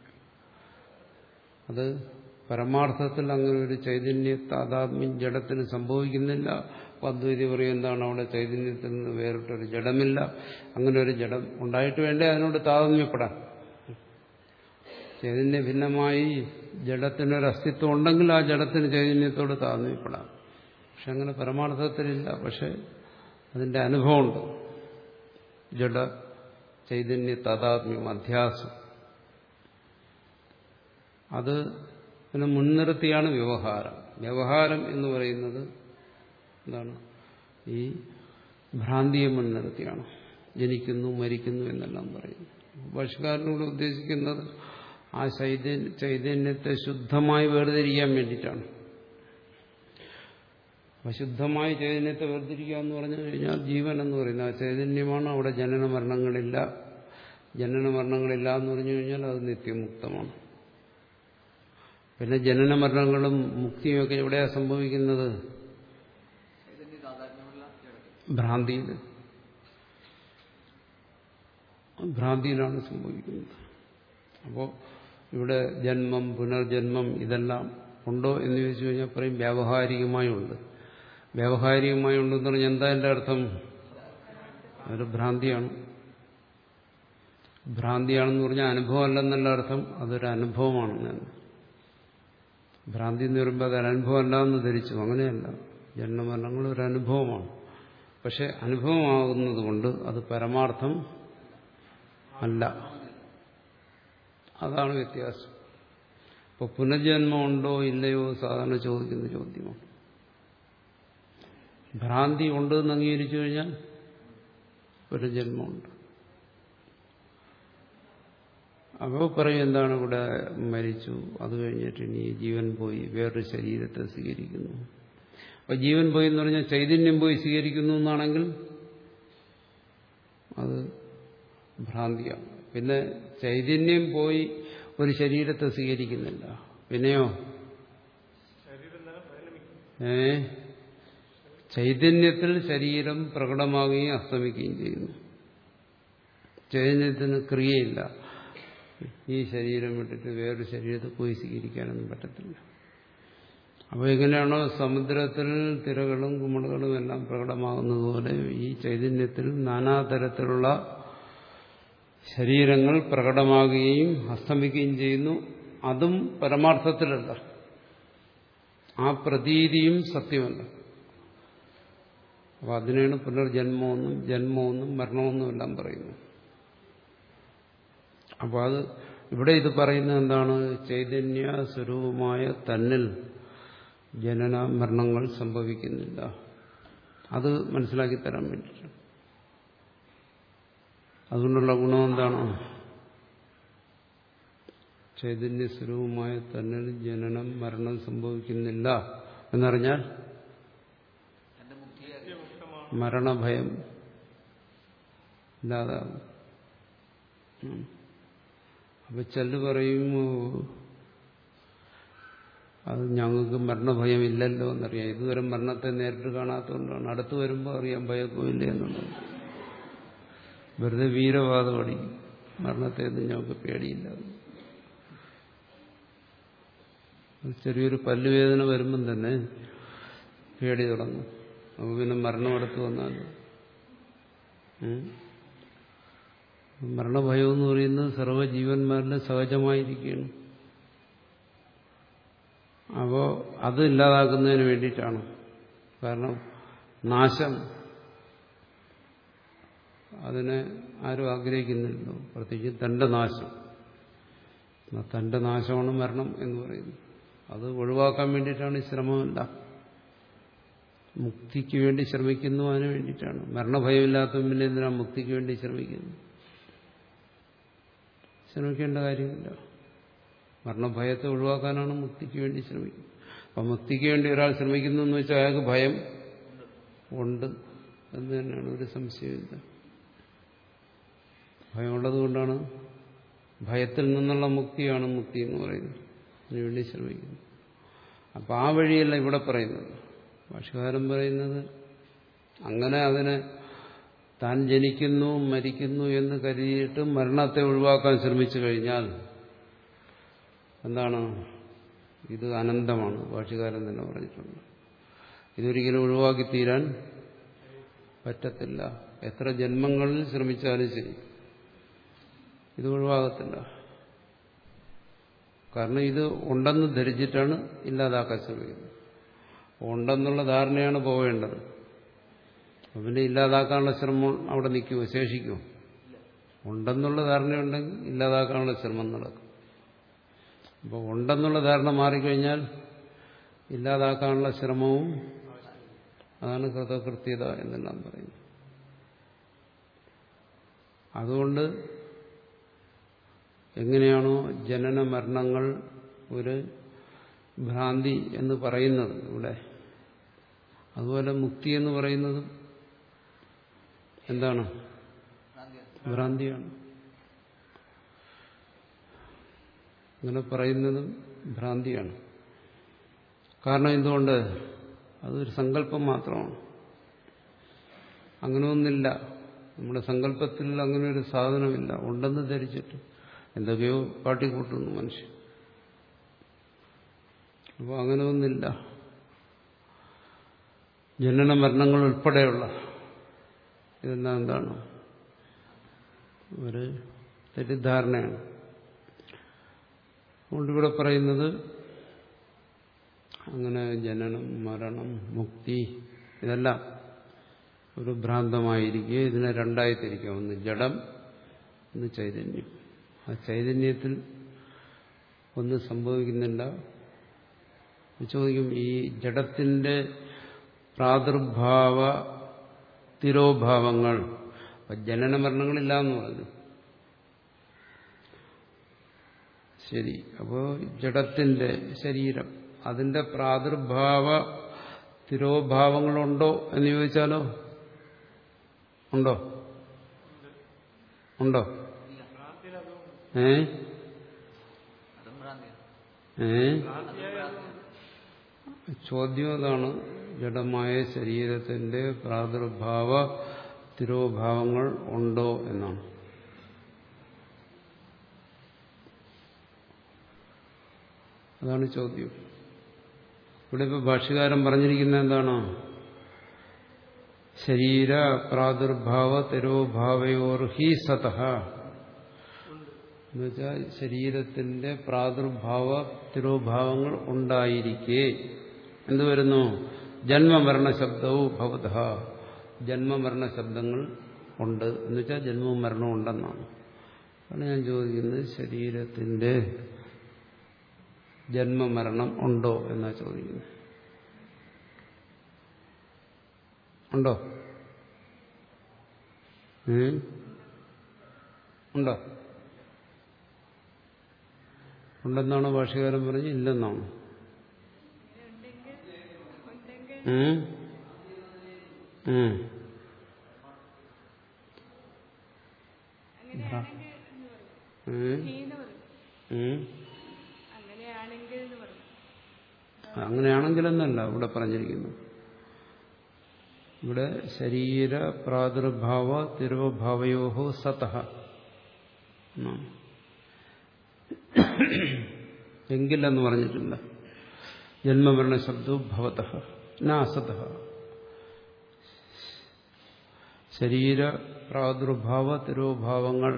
അത് പരമാർത്ഥത്തിൽ അങ്ങനെ ഒരു ചൈതന്യ താതാത്മ്യം ജഡത്തിന് സംഭവിക്കുന്നില്ല. അദ്വൈതി പറയും എന്താണ്, അവിടെ ചൈതന്യത്തിൽ നിന്ന് വേറിട്ടൊരു ജഡമില്ല. അങ്ങനെ ഒരു ജഡം ഉണ്ടായിട്ട് വേണ്ടേ അതിനോട് താതാത്മ്യപ്പെടാൻ. ചൈതന്യ ഭിന്നമായി ജഡത്തിനൊരു അസ്തിത്വം ഉണ്ടെങ്കിൽ ആ ജഡത്തിന് ചൈതന്യത്തോട് താതാത്മ്യപ്പെടാം. പക്ഷെ അങ്ങനെ പരമാർത്ഥത്തിലില്ല. പക്ഷെ അതിന്റെ അനുഭവമുണ്ട്. ജഡ ചൈതന്യ താതാത്മ്യം, അധ്യാസം. അത് പിന്നെ മുൻനിർത്തിയാണ് വ്യവഹാരം. വ്യവഹാരം എന്ന് പറയുന്നത് എന്താണ്? ഈ ഭ്രാന്തിയെ മുൻനിർത്തിയാണ്. ജനിക്കുന്നു, മരിക്കുന്നു എന്നെല്ലാം പറയുന്നു. ഭാഷകാരനോട് ഉദ്ദേശിക്കുന്നത് ആ ചൈതന്യ ചൈതന്യത്തെ ശുദ്ധമായി വേർതിരിക്കാൻ വേണ്ടിയിട്ടാണ്. അശുദ്ധമായി ചൈതന്യത്തെ വേർതിരിക്കുക എന്ന് പറഞ്ഞു കഴിഞ്ഞാൽ ജീവൻ എന്ന് പറയുന്നത് ആ ചൈതന്യമാണ്. അവിടെ ജനന മരണങ്ങളില്ല. ജനന മരണങ്ങളില്ല എന്ന് പറഞ്ഞു കഴിഞ്ഞാൽ അത് നിത്യമുക്തമാണ്. പിന്നെ ജനന മരണങ്ങളും മുക്തിയുമൊക്കെ എവിടെയാണ് സംഭവിക്കുന്നത്? ഭ്രാന്തിയിൽ. ഭ്രാന്തിയിലാണ് സംഭവിക്കുന്നത്. അപ്പോൾ ഇവിടെ ജന്മം, പുനർജന്മം ഇതെല്ലാം ഉണ്ടോ എന്ന് ചോദിച്ചു കഴിഞ്ഞാൽ പറയും വ്യാവഹാരികമായി ഉണ്ട്. വ്യാവഹാരികമായി ഉണ്ടെന്ന് പറഞ്ഞാൽ എന്താ എൻ്റെ അർത്ഥം? അതൊരു ഭ്രാന്തിയാണ്. ഭ്രാന്തിയാണെന്ന് പറഞ്ഞാൽ അനുഭവം അല്ലെന്നല്ല അർത്ഥം, അതൊരു അനുഭവമാണ്. ഭ്രാന്തി എന്ന് പറയുമ്പോൾ അത് അനുഭവമല്ല എന്ന് ധരിച്ചു. അങ്ങനെയല്ല. ജന്മമരണങ്ങൾ ഒരു അനുഭവമാണ്. പക്ഷെ അനുഭവമാകുന്നത് കൊണ്ട് അത് പരമാർത്ഥം അല്ല. അതാണ് വ്യത്യാസം. ഇപ്പോൾ പുനർജന്മം ഉണ്ടോ ഇല്ലയോ സാധാരണ ചോദിക്കുന്ന ചോദ്യമാണ്. ഭ്രാന്തി ഉണ്ട് എന്ന് അംഗീകരിച്ചു കഴിഞ്ഞാൽ ഒരു ജന്മമുണ്ട്. അപ്പോൾ പറയും എന്താണ് ഇവിടെ മരിച്ചു, അത് കഴിഞ്ഞിട്ട് ഇനി ജീവൻ പോയി വേറൊരു ശരീരത്തെ സ്വീകരിക്കുന്നു. അപ്പൊ ജീവൻ പോയി എന്ന് പറഞ്ഞാൽ ചൈതന്യം പോയി സ്വീകരിക്കുന്നു എന്നാണെങ്കിൽ അത് ഭ്രാന്തിയാണ്. പിന്നെ ചൈതന്യം പോയി ഒരു ശരീരത്തെ സ്വീകരിക്കുന്നില്ല, പിന്നെയോ ഏ ചൈതന്യത്തിൽ ശരീരം പ്രകടമാവുകയും അസ്തമിക്കുകയും ചെയ്യുന്നു. ചൈതന്യത്തിന് ക്രിയയില്ല. ഈ ശരീരം വിട്ടിട്ട് വേറൊരു ശരീരത്തെ പോയി സ്വീകരിക്കാനൊന്നും പറ്റത്തില്ല. അപ്പോൾ എങ്ങനെയാണോ സമുദ്രത്തിൽ തിരകളും കുമിളുകളും എല്ലാം പ്രകടമാകുന്നതുപോലെ ഈ ചൈതന്യത്തിൽ നാനാതരത്തിലുള്ള ശരീരങ്ങൾ പ്രകടമാകുകയും അസ്തമിക്കുകയും ചെയ്യുന്നു. അതും പരമാർത്ഥത്തിലല്ല, ആ പ്രതീതിയും സത്യമല്ല. അപ്പോൾ അതിനാണ് പുനർജന്മമെന്നും ജന്മമെന്നും മരണമെന്നും എല്ലാം പറയുന്നത്. അപ്പോൾ അത് ഇവിടെ ഇത് പറയുന്നത് എന്താണ്? ചൈതന്യ സ്വരൂപമായ തന്നിൽ ജനന മരണങ്ങൾ സംഭവിക്കുന്നില്ല. അത് മനസ്സിലാക്കി തരാൻ വേണ്ടിയിട്ടാണ്. അതുകൊണ്ടുള്ള ഗുണം എന്താണ്? ചൈതന്യ സ്വരൂപമായ തന്നിൽ ജനനം മരണം സംഭവിക്കുന്നില്ല എന്നറിഞ്ഞാൽ മരണഭയം ഇല്ലാതാകും. അപ്പൊ ചെല്ലു പറയും അത് ഞങ്ങൾക്ക് മരണഭയം ഇല്ലല്ലോ എന്നറിയാം. ഇതുവരെ മരണത്തെ നേരിട്ട് കാണാത്തതുകൊണ്ടാണ്. അടുത്ത് വരുമ്പോൾ അറിയാം ഭയക്കുമില്ല എന്നുള്ളത്. വെറുതെ വീരവാദം അടിക്കും, മരണത്തെ ഒന്നും ഞങ്ങൾക്ക് പേടിയില്ല. ചെറിയൊരു പല്ലുവേദന വരുമ്പം തന്നെ പേടി തുടങ്ങും. അപ്പോൾ പിന്നെ മരണം അടുത്ത് വന്നാൽ മരണഭയം എന്ന് പറയുന്നത് സർവ്വജീവന്മാരിലെ സഹജമായിരിക്കുകയാണ്. അപ്പോൾ അത് ഇല്ലാതാക്കുന്നതിന് വേണ്ടിയിട്ടാണ്. കാരണം നാശം അതിനെ ആരും ആഗ്രഹിക്കുന്നില്ലല്ലോ, പ്രത്യേകിച്ച് തന്റെ നാശം. തന്റെ നാശമാണ് മരണം എന്ന് പറയുന്നത്. അത് ഒഴിവാക്കാൻ വേണ്ടിയിട്ടാണ് ഈ ശ്രമമല്ല. മുക്തിക്ക് വേണ്ടി ശ്രമിക്കുന്നു, അതിനു വേണ്ടിയിട്ടാണ്. മരണഭയമില്ലാത്ത പിന്നെ എന്തിനാണ് മുക്തിക്ക് വേണ്ടി ശ്രമിക്കുന്നു? ശ്രമിക്കേണ്ട കാര്യമില്ല. മരണഭയത്തെ ഒഴിവാക്കാനാണ് മുക്തിക്ക് വേണ്ടി ശ്രമിക്കുന്നത്. അപ്പം മുക്തിക്ക് വേണ്ടി ഒരാൾ ശ്രമിക്കുന്നു എന്ന് വെച്ചാൽ അയാൾക്ക് ഭയം ഉണ്ട് എന്ന് തന്നെയാണ്, ഒരു സംശയമില്ല. ഭയമുള്ളത് കൊണ്ടാണ്, ഭയത്തിൽ നിന്നുള്ള മുക്തിയാണ് മുക്തി എന്ന് പറയുന്നത്. അതിനുവേണ്ടി ശ്രമിക്കുന്നു. അപ്പം ആ വഴിയല്ല ഇവിടെ പറയുന്നത്. ഭാഷ്യകാരൻ പറയുന്നത് അങ്ങനെ അതിനെ താൻ ജനിക്കുന്നു മരിക്കുന്നു എന്ന് കരുതിയിട്ട് മരണത്തെ ഒഴിവാക്കാൻ ശ്രമിച്ചു കഴിഞ്ഞാൽ എന്താണ്? ഇത് അനന്തമാണ്. ഭാഷ്യകാരൻ തന്നെ പറഞ്ഞിട്ടുണ്ട്. ഇതൊരിക്കലും ഒഴിവാക്കി തീരാൻ പറ്റത്തില്ല. എത്ര ജന്മങ്ങളിൽ ശ്രമിച്ചാലും ശരി ഇത് ഒഴിവാകത്തില്ല. കാരണം ഇത് ഉണ്ടെന്ന് ധരിച്ചിട്ടാണ് ഇല്ലാതാക്കാൻ ശ്രമിക്കുന്നത്. ഉണ്ടെന്നുള്ള ധാരണയാണ് പോവേണ്ടത്. പിന്നെ ഇല്ലാതാക്കാനുള്ള ശ്രമം അവിടെ നിൽക്കുമോ, ശേഷിക്കുമോ? ഉണ്ടെന്നുള്ള ധാരണയുണ്ടെങ്കിൽ ഇല്ലാതാക്കാനുള്ള ശ്രമം നടക്കും. അപ്പോൾ ഉണ്ടെന്നുള്ള ധാരണ മാറിക്കഴിഞ്ഞാൽ ഇല്ലാതാക്കാനുള്ള ശ്രമവും, അതാണ് കൃതകൃത്യത എന്നെല്ലാം പറയുന്നത്. അതുകൊണ്ട് എങ്ങനെയാണോ ജനന മരണങ്ങൾ ഒരു ഭ്രാന്തി എന്ന് പറയുന്നത് ഇവിടെ, അതുപോലെ മുക്തി എന്ന് പറയുന്നതും എന്താണ്? ഭ്രാന്തിയാണ്. അങ്ങനെ പറയുന്നതും ഭ്രാന്തിയാണ്. കാരണം എന്തുകൊണ്ട്? അതൊരു സങ്കല്പം മാത്രമാണ്. അങ്ങനെ ഒന്നില്ല. നമ്മുടെ സങ്കല്പത്തിൽ അങ്ങനെ ഒരു സാധനമില്ല. ഉണ്ടെന്ന് ധരിച്ചിട്ട് എന്തൊക്കെയോ കാട്ടിക്കൂട്ടുന്നു മനുഷ്യൻ. അപ്പോൾ അങ്ങനെ ഒന്നില്ല. ജനന മരണങ്ങൾ ഉൾപ്പെടെയുള്ള ഇതെല്ലാം എന്താണ്? ഒരു തെറ്റിദ്ധാരണയാണ്. അതുകൊണ്ടിവിടെ പറയുന്നത് അങ്ങനെ ജനനം മരണം മുക്തി ഇതെല്ലാം ഒരു ഭ്രാന്തമായിരിക്കുക. ഇതിനെ രണ്ടായി തിരിക്കാം. ഒന്ന് ജഡം, ഒന്ന് ചൈതന്യം. ആ ചൈതന്യത്തിൽ ഒന്നും സംഭവിക്കുന്നില്ല. ചോദിക്കും, ഈ ജഡത്തിന്റെ പ്രാദുർഭാവ തിരോഭാവങ്ങൾ. ജനന മരണങ്ങളില്ല എന്ന് പറഞ്ഞു. ശരി. അപ്പോൾ ജഡത്തിന്റെ ശരീരം അതിന്റെ പ്രാദുർഭാവ തിരോഭാവങ്ങളുണ്ടോ എന്ന് ചോദിച്ചാലോ? ഉണ്ടോ? ഉണ്ടോ? ഏ ഏ ചോദ്യം അതാണ്. ജഡമായ ശരീരത്തിന്റെ പ്രാദുർഭാവ തിരോഭാവങ്ങൾ ഉണ്ടോ എന്നാണ്. അതാണ് ചോദ്യം. ഇവിടെ ഇപ്പോൾ ഭാഷ്യകാരൻ പറഞ്ഞിരിക്കുന്നത് എന്താണ്? ശരീര പ്രാദുർഭാവ തിരോഭാവയോർ ഹി സതഃ എന്നുവെച്ചാൽ ശരീരത്തിന്റെ പ്രാദുർഭാവ തിരോഭാവങ്ങൾ ഉണ്ടായിരിക്കെ എന്ത് വരുന്നു? ജന്മമരണ ശബ്ദവും ഭവതഃ. ജന്മമരണ ശബ്ദങ്ങൾ ഉണ്ട് എന്നുവെച്ചാൽ ജന്മവും മരണവും ഉണ്ടെന്നാണ്. അതാണ് ഞാൻ ചോദിക്കുന്നത്, ശരീരത്തിന്റെ ജന്മമരണം ഉണ്ടോ എന്നാ ചോദിക്കുന്നത്. ഉണ്ടോ? ഉണ്ടോ? ഉണ്ടെന്നാണ് ഭാഷ്യകാരൻ പറഞ്ഞ്, ഇല്ലെന്നാണ്. അങ്ങനെയാണെങ്കിലെന്നല്ല ഇവിടെ പറഞ്ഞിരിക്കുന്നു. ഇവിടെ ശരീര പ്രാദുർഭാവ തിരോഭാവയോഹോ സതഃ എങ്കിലെന്ന് പറഞ്ഞിട്ടില്ല. ജന്മമരണ ശബ്ദവും ഭവതഃ ന അസതഃ. ശരീര പ്രാദുർഭാവ തിരോഭാവങ്ങൾ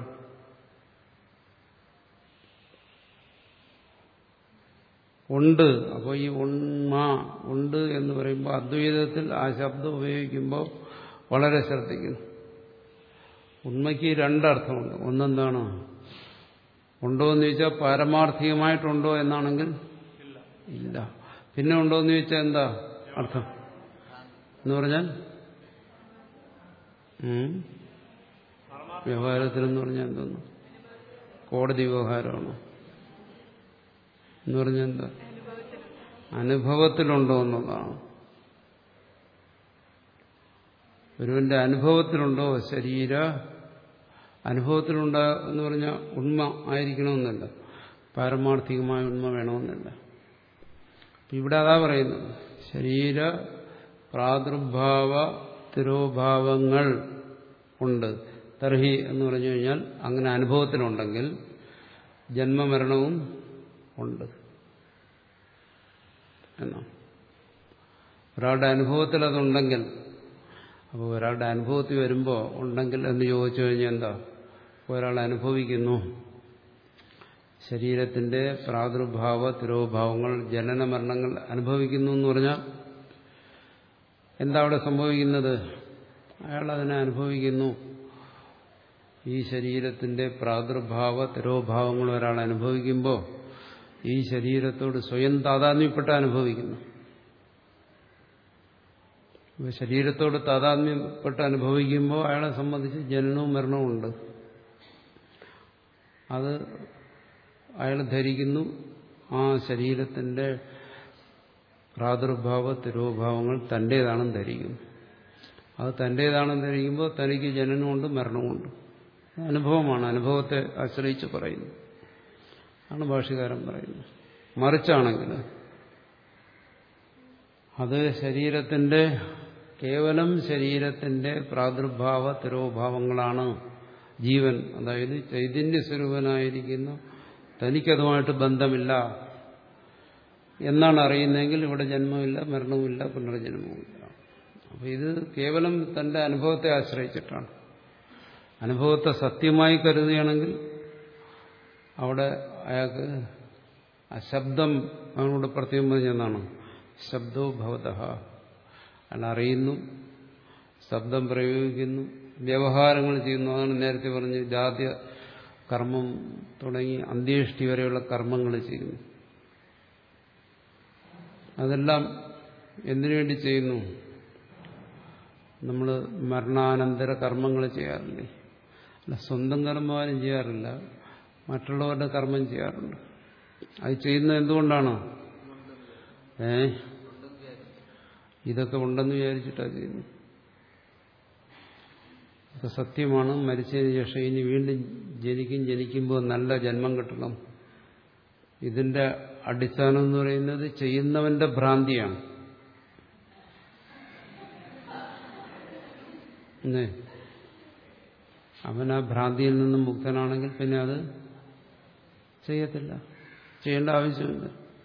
ഉണ്ട്. അപ്പോൾ ഈ ഉണ്മ ഉണ്ട് എന്ന് പറയുമ്പോൾ അദ്വൈതത്തിൽ ആ ശബ്ദം ഉപയോഗിക്കുമ്പോൾ വളരെ ശ്രദ്ധിക്കണം. ഉണ്മയ്ക്ക് രണ്ടർത്ഥമുണ്ട്. ഒന്നെന്താണ്? ഉണ്ടോ എന്ന് ചോദിച്ചാൽ പാരമാർത്ഥികമായിട്ടുണ്ടോ എന്നാണെങ്കിൽ ഇല്ല. പിന്നെ ഉണ്ടോ എന്ന് ചോദിച്ചാൽ എന്താ അർത്ഥം എന്ന് പറഞ്ഞാൽ? വ്യവഹാരത്തിലെന്ന് പറഞ്ഞാൽ എന്തോന്നു? കോടതി വ്യവഹാരമാണോ എന്ന് പറഞ്ഞാൽ എന്താ? അനുഭവത്തിലുണ്ടോ എന്നതാണ്. ഒരുവന്റെ അനുഭവത്തിലുണ്ടോ? ശരീര അനുഭവത്തിലുണ്ടോ എന്ന് പറഞ്ഞാൽ ഉണ്മ ആയിരിക്കണമെന്നല്ല, പാരമാർത്ഥികമായ ഉണ്മ വേണമെന്നല്ല. ഇവിടെ അതാ പറയുന്നത്. ശരീര പ്രാദുർഭാവ തിരോഭാവങ്ങൾ ഉണ്ട്. തർഹി എന്ന് പറഞ്ഞു കഴിഞ്ഞാൽ അങ്ങനെ അനുഭവത്തിലുണ്ടെങ്കിൽ ജന്മമരണവും ഉണ്ട് എന്നാണ്. ഒരാളുടെ അനുഭവത്തിൽ അതുണ്ടെങ്കിൽ, അപ്പോൾ ഒരാളുടെ അനുഭവത്തിൽ വരുമ്പോൾ ഉണ്ടെങ്കിൽ എന്ന് ചോദിച്ചു കഴിഞ്ഞാൽ എന്താ? ഒരാൾ അനുഭവിക്കുന്നു, ശരീരത്തിന്റെ പ്രാദുർഭാവ തിരോഭാവങ്ങൾ ജനന മരണങ്ങൾ അനുഭവിക്കുന്നു എന്ന് പറഞ്ഞാൽ എന്താ അവിടെ സംഭവിക്കുന്നത്? അയാൾ അതിനെ അനുഭവിക്കുന്നു. ഈ ശരീരത്തിന്റെ പ്രാദുർഭാവ തിരോഭാവങ്ങൾ ഒരാൾ അനുഭവിക്കുമ്പോൾ ഈ ശരീരത്തോട് സ്വയം താതാത്മ്യപ്പെട്ട് അനുഭവിക്കുന്നു. ശരീരത്തോട് താതാത്മ്യപ്പെട്ട് അനുഭവിക്കുമ്പോൾ അയാളെ സംബന്ധിച്ച് ജനനവും മരണവും ഉണ്ട്. അത് അയാൾ ധരിക്കുന്നു ആ ശരീരത്തിന്റെ പ്രാദുർഭാവ തിരോഭാവങ്ങൾ തന്റേതാണെന്ന് ധരിക്കുന്നു. അത് തന്റേതാണെന്ന് ധരിക്കുമ്പോൾ തനിക്ക് ജനനമുണ്ട് മരണമുണ്ട്. അനുഭവമാണ്, അനുഭവത്തെ ആശ്രയിച്ച് പറയുന്നു ആണ് ഭാഷ്യകാരൻ പറയുന്നത്. മറിച്ചാണെങ്കിൽ അത് ശരീരത്തിന്റെ കേവലം ശരീരത്തിന്റെ പ്രാദുർഭാവ തിരോഭാവങ്ങളാണ്. ജീവൻ, അതായത് ചൈതന്യ സ്വരൂപനായിരിക്കുന്ന തനിക്കതുമായിട്ട് ബന്ധമില്ല എന്നാണ് അറിയുന്നതെങ്കിൽ ഇവിടെ ജന്മമില്ല, മരണവുമില്ല, പുനർജന്മവുമില്ല. അപ്പൊ ഇത് കേവലം തന്റെ അനുഭവത്തെ ആശ്രയിച്ചിട്ടാണ്. അനുഭവത്തെ സത്യമായി കരുതുകയാണെങ്കിൽ അവിടെ അയാൾക്ക് ആ ശബ്ദം അവനോട് പ്രത്യേകം പറഞ്ഞെന്നാണ് ശബ്ദോ ഭവതഃ. അയാൾ അറിയുന്നു, ശബ്ദം പ്രയോഗിക്കുന്നു, വ്യവഹാരങ്ങൾ ചെയ്യുന്നു. അതാണ് നേരത്തെ പറഞ്ഞ് ജാതി കർമ്മം തുടങ്ങി അന്ത്യേഷ്ടി വരെയുള്ള കർമ്മങ്ങൾ ചെയ്യുന്നു. അതെല്ലാം എന്തിനു വേണ്ടി ചെയ്യുന്നു? നമ്മൾ മരണാനന്തര കർമ്മങ്ങൾ ചെയ്യാറില്ലേ? അല്ല, സ്വന്തം കർമ്മമാരും ചെയ്യാറില്ല, മറ്റുള്ളവരുടെ കർമ്മം ചെയ്യാറുണ്ട്. അത് ചെയ്യുന്നത് എന്തുകൊണ്ടാണ്? ഏ ഇതൊക്കെ ഉണ്ടെന്ന് വിചാരിച്ചിട്ടാണ് ചെയ്യുന്നത്. ഇത് സത്യമാണ്. മരിച്ചതിന് ശേഷം ഇനി വീണ്ടും ജനിക്കും, ജനിക്കുമ്പോൾ നല്ല ജന്മം കിട്ടണം. ഇതിന്റെ അടിസ്ഥാനം എന്ന് പറയുന്നത് ചെയ്യുന്നവന്റെ ഭ്രാന്തിയാണ്. അവൻ ആ ഭ്രാന്തിയിൽ നിന്നും മുക്തനാണെങ്കിൽ പിന്നെ അത് ചെയ്യത്തില്ല, ചെയ്യേണ്ട ആവശ്യമില്ല.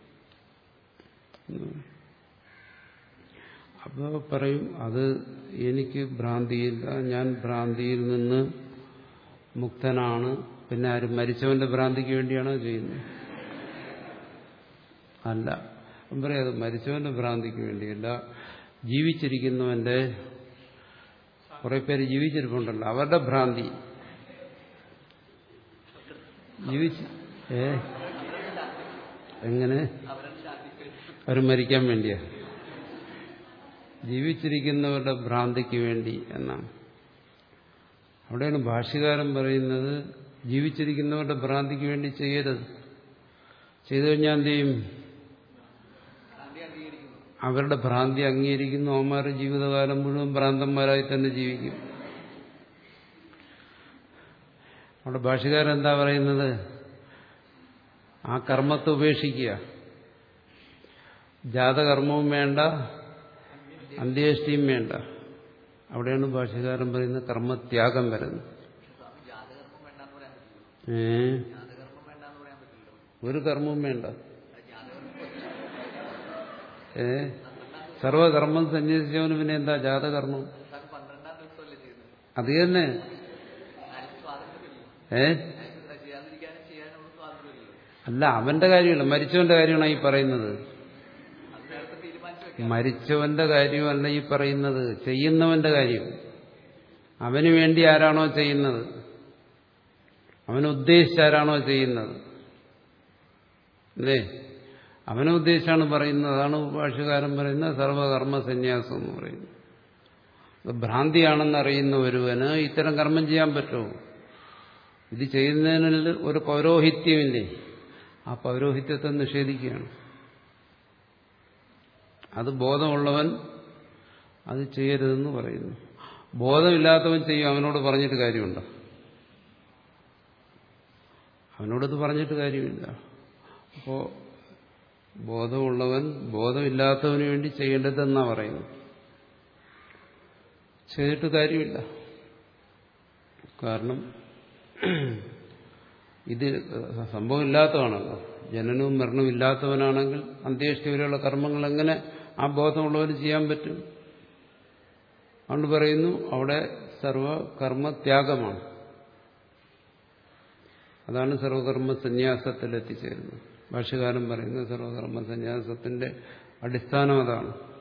അപ്പോൾ പറയും, അത് എനിക്ക് ഭ്രാന്തിയില്ല, ഞാൻ ഭ്രാന്തിയിൽ നിന്ന് മുക്തനാണ്. പിന്നെ ആരും മരിച്ചവന്റെ ഭ്രാന്തിക്ക് വേണ്ടിയാണോ ചെയ്യുന്നത്? അല്ല. അപ്പം പറയാം, അത് മരിച്ചവന്റെ ഭ്രാന്തിക്ക് വേണ്ടിയല്ല, ജീവിച്ചിരിക്കുന്നവന്റെ, കുറെ പേര് ജീവിച്ചിരിപ്പുണ്ടല്ലോ, അവരുടെ ഭ്രാന്തി. ജീവിച്ച് ഏ എങ്ങനെ അവർ മരിക്കാൻ വേണ്ടിയാ? ജീവിച്ചിരിക്കുന്നവരുടെ ഭ്രാന്തിക്ക് വേണ്ടി എന്നാണ്. അവിടെയാണ് ഭാഷ്യകാരൻ പറയുന്നത്, ജീവിച്ചിരിക്കുന്നവരുടെ ഭ്രാന്തിക്ക് വേണ്ടി ചെയ്യരുത്. ചെയ്തു കഴിഞ്ഞാൽ എന്ത് ചെയ്യും? അവരുടെ ഭ്രാന്തി അംഗീകരിക്കുന്നു. അവന്മാർ ജീവിതകാലം മുഴുവൻ ഭ്രാന്തന്മാരായി തന്നെ ജീവിക്കും. അവിടെ ഭാഷ്യകാരൻ എന്താ പറയുന്നത്? ആ കർമ്മത്തെ ഉപേക്ഷിക്കുക. ജാതകർമ്മവും വേണ്ട, അന്ത്യേഷ്ടിയും വേണ്ട. അവിടെയാണ് ഭാഷ്യകാരൻ പറയുന്നത് കർമ്മത്യാഗം വരുന്നത്. ഏ ഒരു കർമ്മവും വേണ്ട. ഏ സർവകർമ്മം സന്യസിച്ചവന് പിന്നെ എന്താ ജാതകർമ്മം? അത് തന്നെ. ഏ അല്ല, അവന്റെ കാര്യമല്ല, മരിച്ചവന്റെ കാര്യമാണ് ഈ പറയുന്നത്. മരിച്ചവന്റെ കാര്യമല്ല ഈ പറയുന്നത്, ചെയ്യുന്നവന്റെ കാര്യം. അവന് വേണ്ടി ആരാണോ ചെയ്യുന്നത്, അവനുദ്ദേശിച്ചാരാണോ ചെയ്യുന്നത്, അല്ലേ? അവനെ ഉദ്ദേശിച്ചാണ് പറയുന്നത്. അതാണ് ഭാഷ്യകാരൻ പറയുന്നത് സർവകർമ്മ സന്യാസം എന്ന് പറയുന്നത്. ഭ്രാന്തിയാണെന്നറിയുന്ന ഒരുവന് ഇത്തരം കർമ്മം ചെയ്യാൻ പറ്റുമോ? ഇത് ചെയ്യുന്നതിന് ഒരു പൗരോഹിത്യമില്ലേ? ആ പൗരോഹിത്യത്തെ നിഷേധിക്കുകയാണ്. അത് ബോധമുള്ളവൻ അത് ചെയ്യരുതെന്ന് പറയുന്നു. ബോധമില്ലാത്തവൻ ചെയ്യും. അവനോട് പറഞ്ഞിട്ട് കാര്യമുണ്ടോ? അവനോടത് പറഞ്ഞിട്ട് കാര്യമില്ല. അപ്പോൾ ബോധമുള്ളവൻ ബോധമില്ലാത്തവന് വേണ്ടി ചെയ്യേണ്ടതെന്നാ പറയുന്നത്. ചെയ്തിട്ട് കാര്യമില്ല. കാരണം ഇത് സംഭവം ഇല്ലാത്തതാണല്ലോ. ജനനവും മരണവും ഇല്ലാത്തവനാണെങ്കിൽ അന്ത്യേഷ്ടി വരെയുള്ള കർമ്മങ്ങൾ എങ്ങനെ ആ ബോധമുള്ളവന് ചെയ്യാൻ പറ്റും? അതുകൊണ്ട് പറയുന്നു അവിടെ സർവകർമ്മത്യാഗമാണ്. അതാണ് സർവകർമ്മ സന്യാസത്തിൽ എത്തിച്ചേരുന്നത്. ഭാഷ്യകാരൻ പറയുന്നത് സർവകർമ്മ സന്യാസത്തിന്റെ അടിസ്ഥാനം അതാണ്.